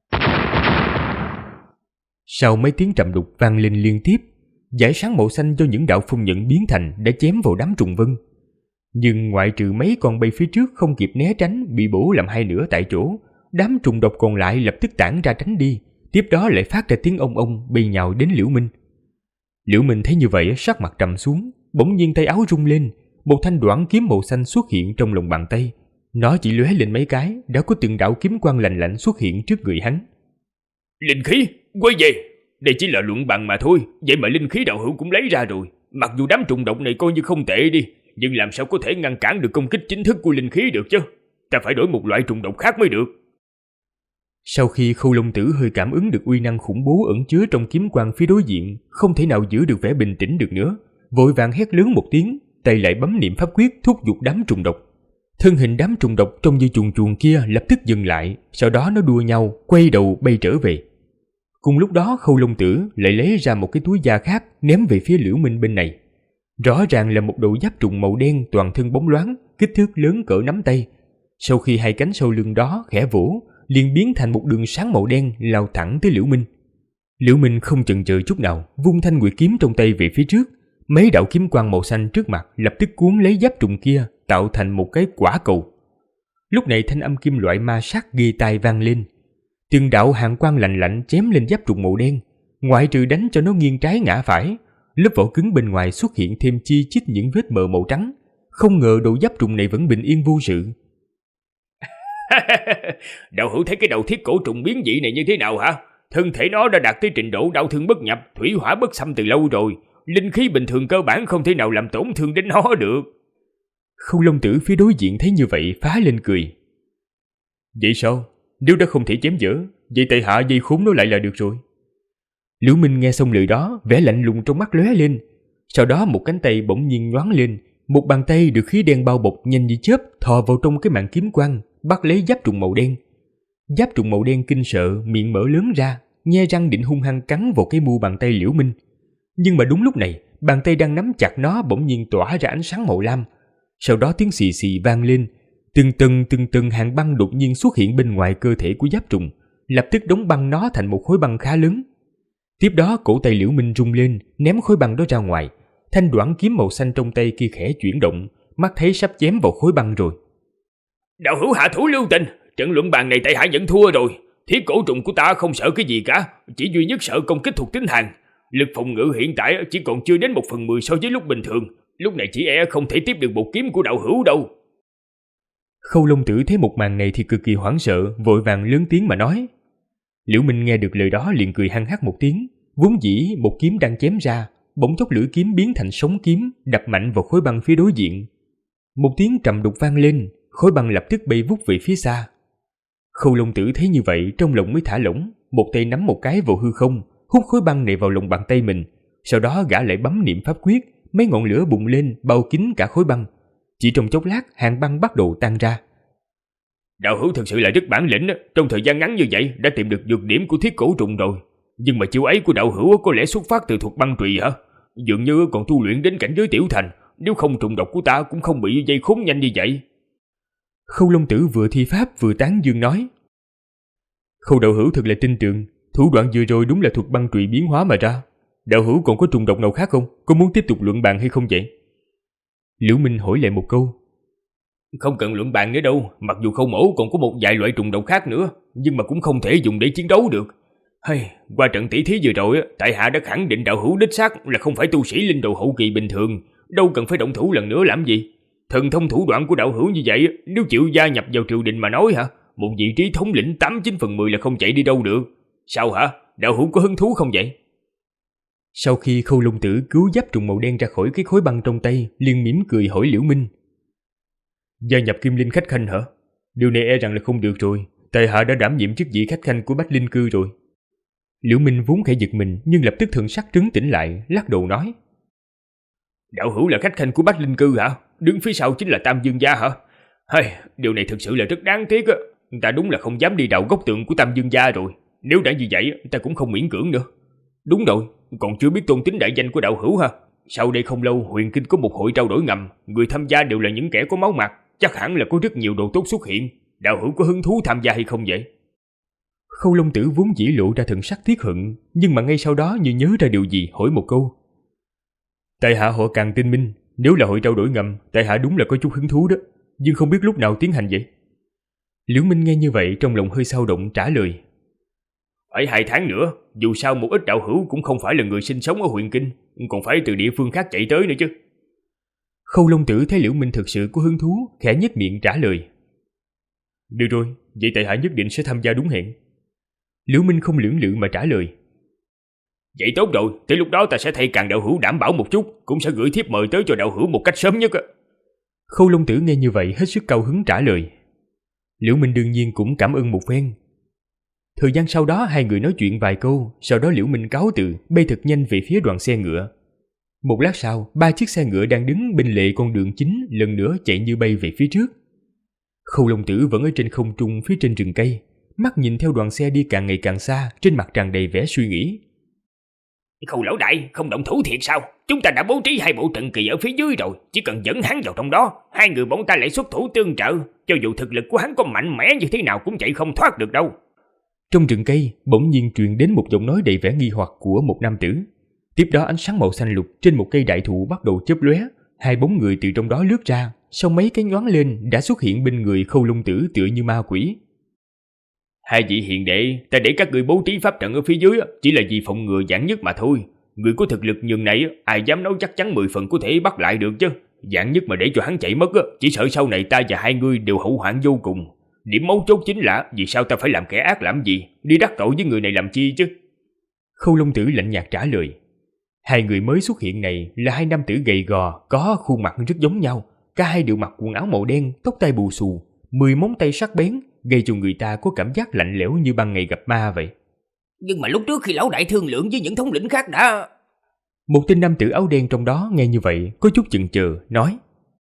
Sau mấy tiếng trầm đục vang lên liên tiếp, dải sáng màu xanh do những đạo phong nhận biến thành đã chém vào đám trùng vân. Nhưng ngoại trừ mấy con bay phía trước không kịp né tránh bị bổ làm hai nửa tại chỗ, đám trùng độc còn lại lập tức tản ra tránh đi, tiếp đó lại phát ra tiếng ong bay nhào đến Liễu Minh. Liễu Minh thấy như vậy sắc mặt trầm xuống, bỗng nhiên tay áo rung lên, một thanh đoản kiếm màu xanh xuất hiện trong lòng bàn tay. Nó chỉ lóe lên mấy cái, đã có từng đạo kiếm quang lạnh lạnh xuất hiện trước người hắn. Linh khí, quay về! Đây chỉ là luận bàn mà thôi, vậy mà linh khí đạo hữu cũng lấy ra rồi. Mặc dù đám trùng độc này coi như không tệ đi, nhưng làm sao có thể ngăn cản được công kích chính thức của linh khí được chứ? Ta phải đổi một loại trùng độc khác mới được. Sau khi Khâu Long Tử hơi cảm ứng được uy năng khủng bố ẩn chứa trong kiếm quang phía đối diện, không thể nào giữ được vẻ bình tĩnh được nữa, vội vàng hét lớn một tiếng, tay lại bấm niệm pháp quyết thúc giục đám trùng độc. Thân hình đám trùng độc trong dây chuồn chuồn kia lập tức dừng lại, sau đó nó đua nhau quay đầu bay trở về. Cùng lúc đó Khâu Long Tử lại lấy ra một cái túi da khác ném về phía Liễu Minh bên này. Rõ ràng là một đầu giáp trùng màu đen toàn thân bóng loáng, kích thước lớn cỡ nắm tay. Sau khi hai cánh sau lưng đó khẽ vỗ, liền biến thành một đường sáng màu đen lao thẳng tới Liễu Minh. Liễu Minh không chần chừ chút nào, vung thanh nguyệt kiếm trong tay về phía trước. Mấy đạo kiếm quang màu xanh trước mặt lập tức cuốn lấy giáp trùng kia, tạo thành một cái quả cầu. Lúc này thanh âm kim loại ma sát ghê tai vang lên. Từng đạo hàn quang lạnh lạnh chém lên giáp trùng màu đen, ngoại trừ đánh cho nó nghiêng trái ngã phải, lớp vỏ cứng bên ngoài xuất hiện thêm chi chít những vết mờ màu trắng. Không ngờ đầu giáp trùng này vẫn bình yên vô sự. Đạo hữu thấy cái đầu thiết cổ trùng biến dị này như thế nào hả? Thân thể nó đã đạt tới trình độ đau thương bất nhập, thủy hỏa bất xâm từ lâu rồi. Linh khí bình thường cơ bản không thể nào làm tổn thương đến nó được. Khâu Long Tử phía đối diện thấy như vậy phá lên cười. Vậy sao? Nếu đã không thể chém dở, vậy tại hạ dây khốn nó lại là được rồi. Liễu Minh nghe xong lời đó, vẻ lạnh lùng trong mắt lóe lên. Sau đó một cánh tay bỗng nhiên nhoáng lên, một bàn tay được khí đen bao bọc nhanh như chớp thò vào trong cái màn kiếm quang, bắt lấy giáp trùng màu đen. Giáp trùng màu đen kinh sợ, miệng mở lớn ra, nhe răng định hung hăng cắn vào cái mu bàn tay Liễu Minh. Nhưng mà đúng lúc này, bàn tay đang nắm chặt nó bỗng nhiên tỏa ra ánh sáng màu lam. Sau đó tiếng xì xì vang lên, từng tầng hàn băng đột nhiên xuất hiện bên ngoài cơ thể của giáp trùng, lập tức đóng băng nó thành một khối băng khá lớn. Tiếp đó cổ tay Liễu Minh rung lên, ném khối băng đó ra ngoài, Thanh đoản kiếm màu xanh trong tay kia khẽ chuyển động, mắt thấy sắp chém vào khối băng rồi. Đạo hữu hạ thủ lưu tình, trận luận bàn này tại hạ nhận thua rồi. Thiết cổ trùng của ta không sợ cái gì cả, chỉ duy nhất sợ công kích thuộc tính hàng. Lực phòng ngự hiện tại chỉ còn chưa đến 1/10 so với lúc bình thường. Lúc này chỉ không thể tiếp được một kiếm của đạo hữu đâu. Khâu Long Tử thấy một màn này thì cực kỳ hoảng sợ, vội vàng lớn tiếng mà nói. Liễu Minh nghe được lời đó liền cười hăng hắc một tiếng. Vốn dĩ một kiếm đang chém ra, bỗng chốc lưỡi kiếm biến thành sóng kiếm, đập mạnh vào khối băng phía đối diện. Một tiếng trầm đục vang lên, khối băng lập tức bay vút về phía xa. Khâu Long Tử thấy như vậy trong lòng mới thả lỏng, một tay nắm một cái vào hư không, hút khối băng này vào lòng bàn tay mình. Sau đó gã lại bấm niệm pháp quyết, mấy ngọn lửa bùng lên bao kín cả khối băng. Chỉ trong chốc lát hàng băng bắt đầu tan ra. Đạo hữu thực sự là rất bản lĩnh, trong thời gian ngắn như vậy đã tìm được nhược điểm của thiết cổ trùng rồi. Nhưng mà chiêu ấy của đạo hữu có lẽ xuất phát từ thuật băng trùy hả? Dường như còn tu luyện đến cảnh giới tiểu thành, nếu không trùng độc của ta cũng không bị dây khốn nhanh như vậy. Khâu Long Tử vừa thi pháp vừa tán dương nói. Khâu đạo hữu thật là tin tưởng, thủ đoạn vừa rồi đúng là thuật băng trùy biến hóa mà ra. Đạo hữu còn có trùng độc nào khác không? Có muốn tiếp tục luận bàn hay không vậy? Liễu Minh hỏi lại một câu. Không cần luận bàn nữa đâu, mặc dù Khâu mẫu còn có một vài loại trùng độc khác nữa, nhưng mà cũng không thể dùng để chiến đấu được. Qua trận tỷ thí vừa rồi, tại hạ đã khẳng định đạo hữu đích xác là không phải tu sĩ linh đồ hậu kỳ bình thường, đâu cần phải động thủ lần nữa làm gì. Thần thông thủ đoạn của đạo hữu như vậy, nếu chịu gia nhập vào triều đình mà nói hả, một vị trí thống lĩnh 89/10 là không chạy đi đâu được. Sao hả, đạo hữu có hứng thú không vậy? Sau khi Khâu Long Tử cứu giáp trùng màu đen ra khỏi cái khối băng trong tay, liền mỉm cười hỏi Liễu Minh. Gia nhập Kim Linh khách khanh hả? Điều này e rằng là không được rồi, tại hạ đã đảm nhiệm chức vị khách khanh của Bách Linh Cư rồi. Liễu Minh vốn khẽ giật mình nhưng lập tức thần sắc trấn tĩnh lại, lắc đầu nói. Đạo hữu là khách khanh của Bách Linh Cư hả? Đứng phía sau chính là Tam Dương gia hả? Điều này thực sự là rất đáng tiếc á. Ta đúng là không dám đi đào góc tượng của Tam Dương gia rồi. Nếu đã như vậy, ta cũng không miễn cưỡng nữa. Đúng rồi, còn chưa biết tôn tính đại danh của đạo hữu ha. Sau đây không lâu, Huyền Kinh có một hội trao đổi ngầm, người tham gia đều là những kẻ có máu mặt, chắc hẳn là có rất nhiều đồ tốt xuất hiện. Đạo hữu có hứng thú tham gia hay không vậy? Khâu Long Tử vốn dĩ lộ ra thần sắc tiếc hận, nhưng mà ngay sau đó như nhớ ra điều gì hỏi một câu. Tại hạ họ Càng tên Minh, nếu là hội trao đổi ngầm, tại hạ đúng là có chút hứng thú đó, nhưng không biết lúc nào tiến hành vậy. Liễu Minh nghe như vậy trong lòng hơi xao động trả lời. Phải 2 tháng nữa, dù sao một ít đạo hữu cũng không phải là người sinh sống ở Huyền Kinh, còn phải từ địa phương khác chạy tới nữa chứ. Khâu Long Tử thấy Liễu Minh thực sự có hứng thú, khẽ nhếch miệng trả lời. Được rồi, vậy tại hạ nhất định sẽ tham gia đúng hẹn. Liễu Minh không lưỡng lự mà trả lời. Vậy tốt rồi, tới lúc đó ta sẽ thay Càng đạo hữu đảm bảo một chút, cũng sẽ gửi thiếp mời tới cho đạo hữu một cách sớm nhất. Khâu Long Tử nghe như vậy hết sức cao hứng trả lời. Liễu Minh đương nhiên cũng cảm ơn một phen. Thời gian sau đó hai người nói chuyện vài câu, sau đó Liễu Minh cáo từ, bay thật nhanh về phía đoàn xe ngựa. Một lát sau, 3 chiếc xe ngựa đang đứng bên lề con đường chính lần nữa chạy như bay về phía trước. Khâu Long Tử vẫn ở trên không trung phía trên rừng cây, mắt nhìn theo đoàn xe đi càng ngày càng xa, trên mặt tràn đầy vẻ suy nghĩ. Khâu lão đại, không động thủ thiệt sao? Chúng ta đã bố trí 2 bộ trận kỳ ở phía dưới rồi, chỉ cần dẫn hắn vào trong đó, 2 người bọn ta lại xuất thủ tương trợ, cho dù thực lực của hắn có mạnh mẽ như thế nào cũng chạy không thoát được đâu. Trong rừng cây, bỗng nhiên truyền đến một giọng nói đầy vẻ nghi hoặc của một nam tử. Tiếp đó ánh sáng màu xanh lục trên một cây đại thụ bắt đầu chớp lóe, 2 bóng người từ trong đó lướt ra, sau mấy cái nhoáng lên đã xuất hiện bên người Khâu Long Tử tựa như ma quỷ. 2 vị hiền đệ, ta để các người bố trí pháp trận ở phía dưới chỉ là vì phòng ngừa vạn nhất mà thôi. Người có thực lực nhường này, ai dám nói chắc chắn 10 phần có thể bắt lại được chứ. Vạn nhất mà để cho hắn chạy mất, chỉ sợ sau này ta và 2 người đều hậu hoạn vô cùng. Điểm mấu chốt chính là vì sao ta phải làm kẻ ác làm gì, đi đắc tội với người này làm chi chứ? Khâu Long Tử lạnh nhạt trả lời. 2 người mới xuất hiện này là 2 nam tử gầy gò, có khuôn mặt rất giống nhau. Cả hai đều mặc quần áo màu đen, tóc tai bù xù, 10 móng tay sắc bén, gây cho người ta có cảm giác lạnh lẽo như ban ngày gặp ma vậy. Nhưng mà lúc trước khi lão đại thương lượng với những thống lĩnh khác đã... Một tên nam tử áo đen trong đó nghe như vậy, có chút chần chừ, nói.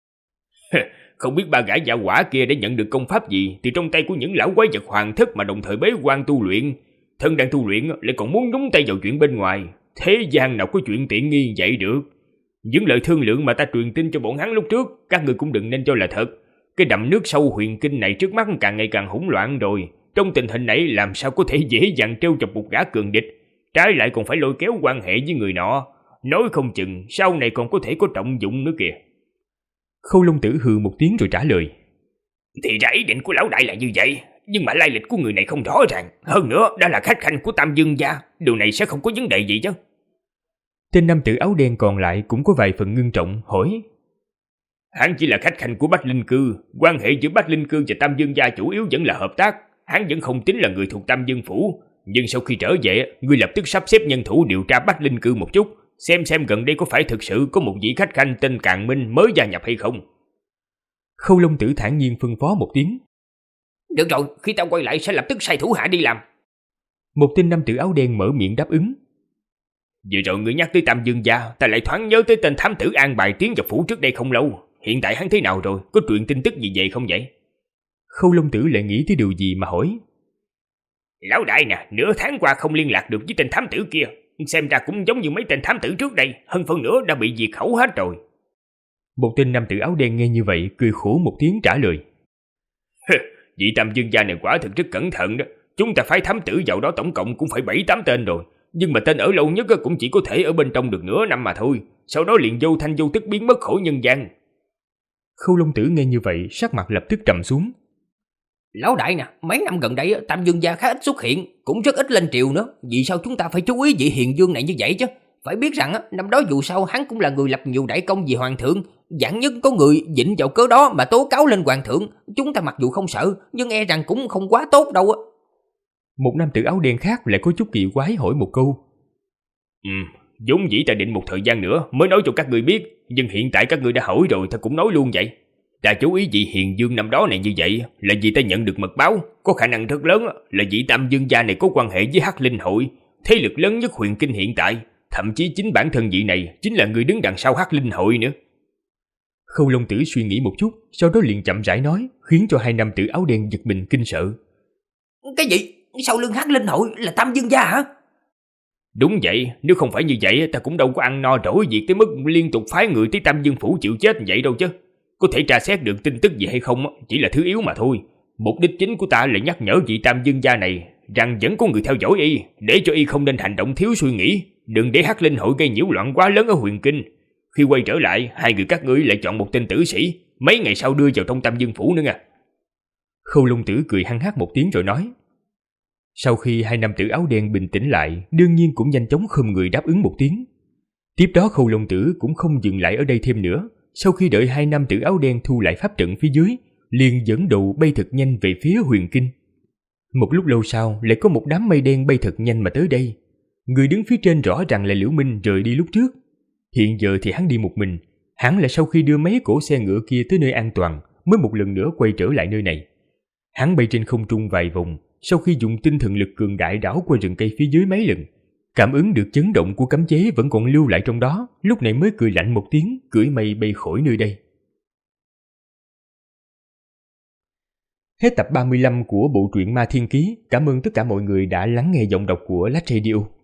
Không biết 3 gã dạ quả kia đã nhận được công pháp gì từ trong tay của những lão quái vật hoàng thất mà đồng thời bế quan tu luyện. Thân đang tu luyện lại còn muốn nhúng tay vào chuyện bên ngoài. Thế gian nào có chuyện tiện nghi vậy được. Những lời thương lượng mà ta truyền tin cho bọn hắn lúc trước, các người cũng đừng nên cho là thật. Cái đầm nước sâu Huyền Kinh này trước mắt càng ngày càng hỗn loạn rồi. Trong tình hình này làm sao có thể dễ dàng trêu chọc một gã cường địch, trái lại còn phải lôi kéo quan hệ với người nọ. nói không chừng sau này còn có thể có trọng dụng nữa kìa. Khâu Long Tử hừ một tiếng rồi trả lời. Thì ra ý định của lão đại là như vậy, nhưng mà lai lịch của người này không rõ ràng. Hơn nữa, đã là khách khanh của Tam Dương gia, điều này sẽ không có vấn đề gì chứ. Tên nam tử áo đen còn lại cũng có vài phần ngưng trọng, hỏi. Hắn chỉ là khách khanh của Bách Linh Cư, quan hệ giữa Bách Linh Cư và Tam Dương gia chủ yếu vẫn là hợp tác. Hắn vẫn không tính là người thuộc Tam Dương phủ, nhưng sau khi trở về, ngươi lập tức sắp xếp nhân thủ điều tra Bách Linh Cư một chút, xem gần đây có phải thực sự có một vị khách khanh tên Càn Minh mới gia nhập hay không. Khâu Long Tử thản nhiên phân phó một tiếng. Được rồi, khi ta quay lại sẽ lập tức sai thủ hạ đi làm. Một tên nam tử áo đen mở miệng đáp ứng. Vừa rồi ngươi nhắc tới Tam Dương gia, ta lại thoáng nhớ tới tên thám tử an bài tiến vào phủ trước đây không lâu. Hiện tại hắn thế nào rồi, có truyền tin tức gì vậy không vậy? Khâu Long Tử lại nghĩ tới điều gì mà hỏi. Lão đại nè, nửa tháng qua không liên lạc được với tên thám tử kia, xem ra cũng giống như mấy tên thám tử trước đây, hơn phân nửa đã bị diệt khẩu hết rồi. Một tên nam tử áo đen nghe như vậy cười khổ một tiếng trả lời. Vị Tam Dương gia này quả thực rất cẩn thận đó. Chúng ta phái thám tử vào đó tổng cộng cũng phải 7-8 tên rồi, nhưng mà tên ở lâu nhất cũng chỉ có thể ở bên trong được nửa năm mà thôi, sau đó liền vô thanh vô tức biến mất khỏi nhân gian. Khâu Long Tử nghe như vậy sắc mặt lập tức trầm xuống. Lão đại nè, mấy năm gần đây Tam Dương gia khá ít xuất hiện, cũng rất ít lên triều nữa. Vì sao chúng ta phải chú ý vị Hiền Dương này như vậy chứ? Phải biết rằng năm đó dù sao hắn cũng là người lập nhiều đại công vì hoàng thượng, vạn nhất có người dịnh vào cớ đó mà tố cáo lên hoàng thượng, chúng ta mặc dù không sợ, nhưng e rằng cũng không quá tốt đâu. Một nam tử áo đen khác lại có chút kỳ quái hỏi một câu. Vốn dĩ ta định một thời gian nữa mới nói cho các người biết, nhưng hiện tại các người đã hỏi rồi, ta cũng nói luôn vậy. Ta chú ý vị Hiền Dương năm đó này như vậy là vì ta nhận được mật báo, có khả năng rất lớn là vị Tam Dương gia này có quan hệ với Hắc Linh hội, thế lực lớn nhất Huyền Kinh hiện tại, thậm chí chính bản thân vị này chính là người đứng đằng sau Hắc Linh hội nữa. Khâu Long Tử suy nghĩ một chút, sau đó liền chậm rãi nói, khiến cho hai nam tử áo đen giật mình kinh sợ. Cái gì? Sau lưng Hắc Linh hội là Tam Dương gia hả? Đúng vậy, nếu không phải như vậy ta cũng đâu có ăn no rỗi việc tới mức liên tục phái người tới Tam Dương phủ chịu chết vậy đâu chứ. Có thể tra xét được tin tức gì hay không chỉ là thứ yếu mà thôi. Mục đích chính của ta là nhắc nhở vị Tam Dương gia này rằng vẫn có người theo dõi y, để cho y không nên hành động thiếu suy nghĩ, đừng để Hắc Linh hội gây nhiễu loạn quá lớn ở Huyền Kinh. Khi quay trở lại, hai người các ngươi lại chọn một tên tử sĩ, mấy ngày sau đưa vào trong Tam Dương phủ nữa nha. Khâu Long Tử cười hăng hắc một tiếng rồi nói. Sau khi hai nam tử áo đen bình tĩnh lại, đương nhiên cũng nhanh chóng khom người đáp ứng một tiếng. Tiếp đó Khâu Long Tử cũng không dừng lại ở đây thêm nữa. Sau khi đợi hai nam tử áo đen thu lại pháp trận phía dưới, liền dẫn đầu bay thật nhanh về phía Huyền Kinh. Một lúc lâu sau, lại có một đám mây đen bay thật nhanh mà tới đây. Người đứng phía trên rõ ràng là Liễu Minh rời đi lúc trước. Hiện giờ thì hắn đi một mình, hắn là sau khi đưa mấy cỗ xe ngựa kia tới nơi an toàn, mới một lần nữa quay trở lại nơi này. Hắn bay trên không trung vài vòng, sau khi dùng tinh thần lực cường đại đảo qua rừng cây phía dưới mấy lần, cảm ứng được chấn động của cấm chế vẫn còn lưu lại trong đó, lúc này mới cười lạnh một tiếng, cưỡi mây bay khỏi nơi đây. Hết tập 35 của bộ truyện Ma Thiên Ký. Cảm ơn tất cả mọi người đã lắng nghe giọng đọc của Lách Radio.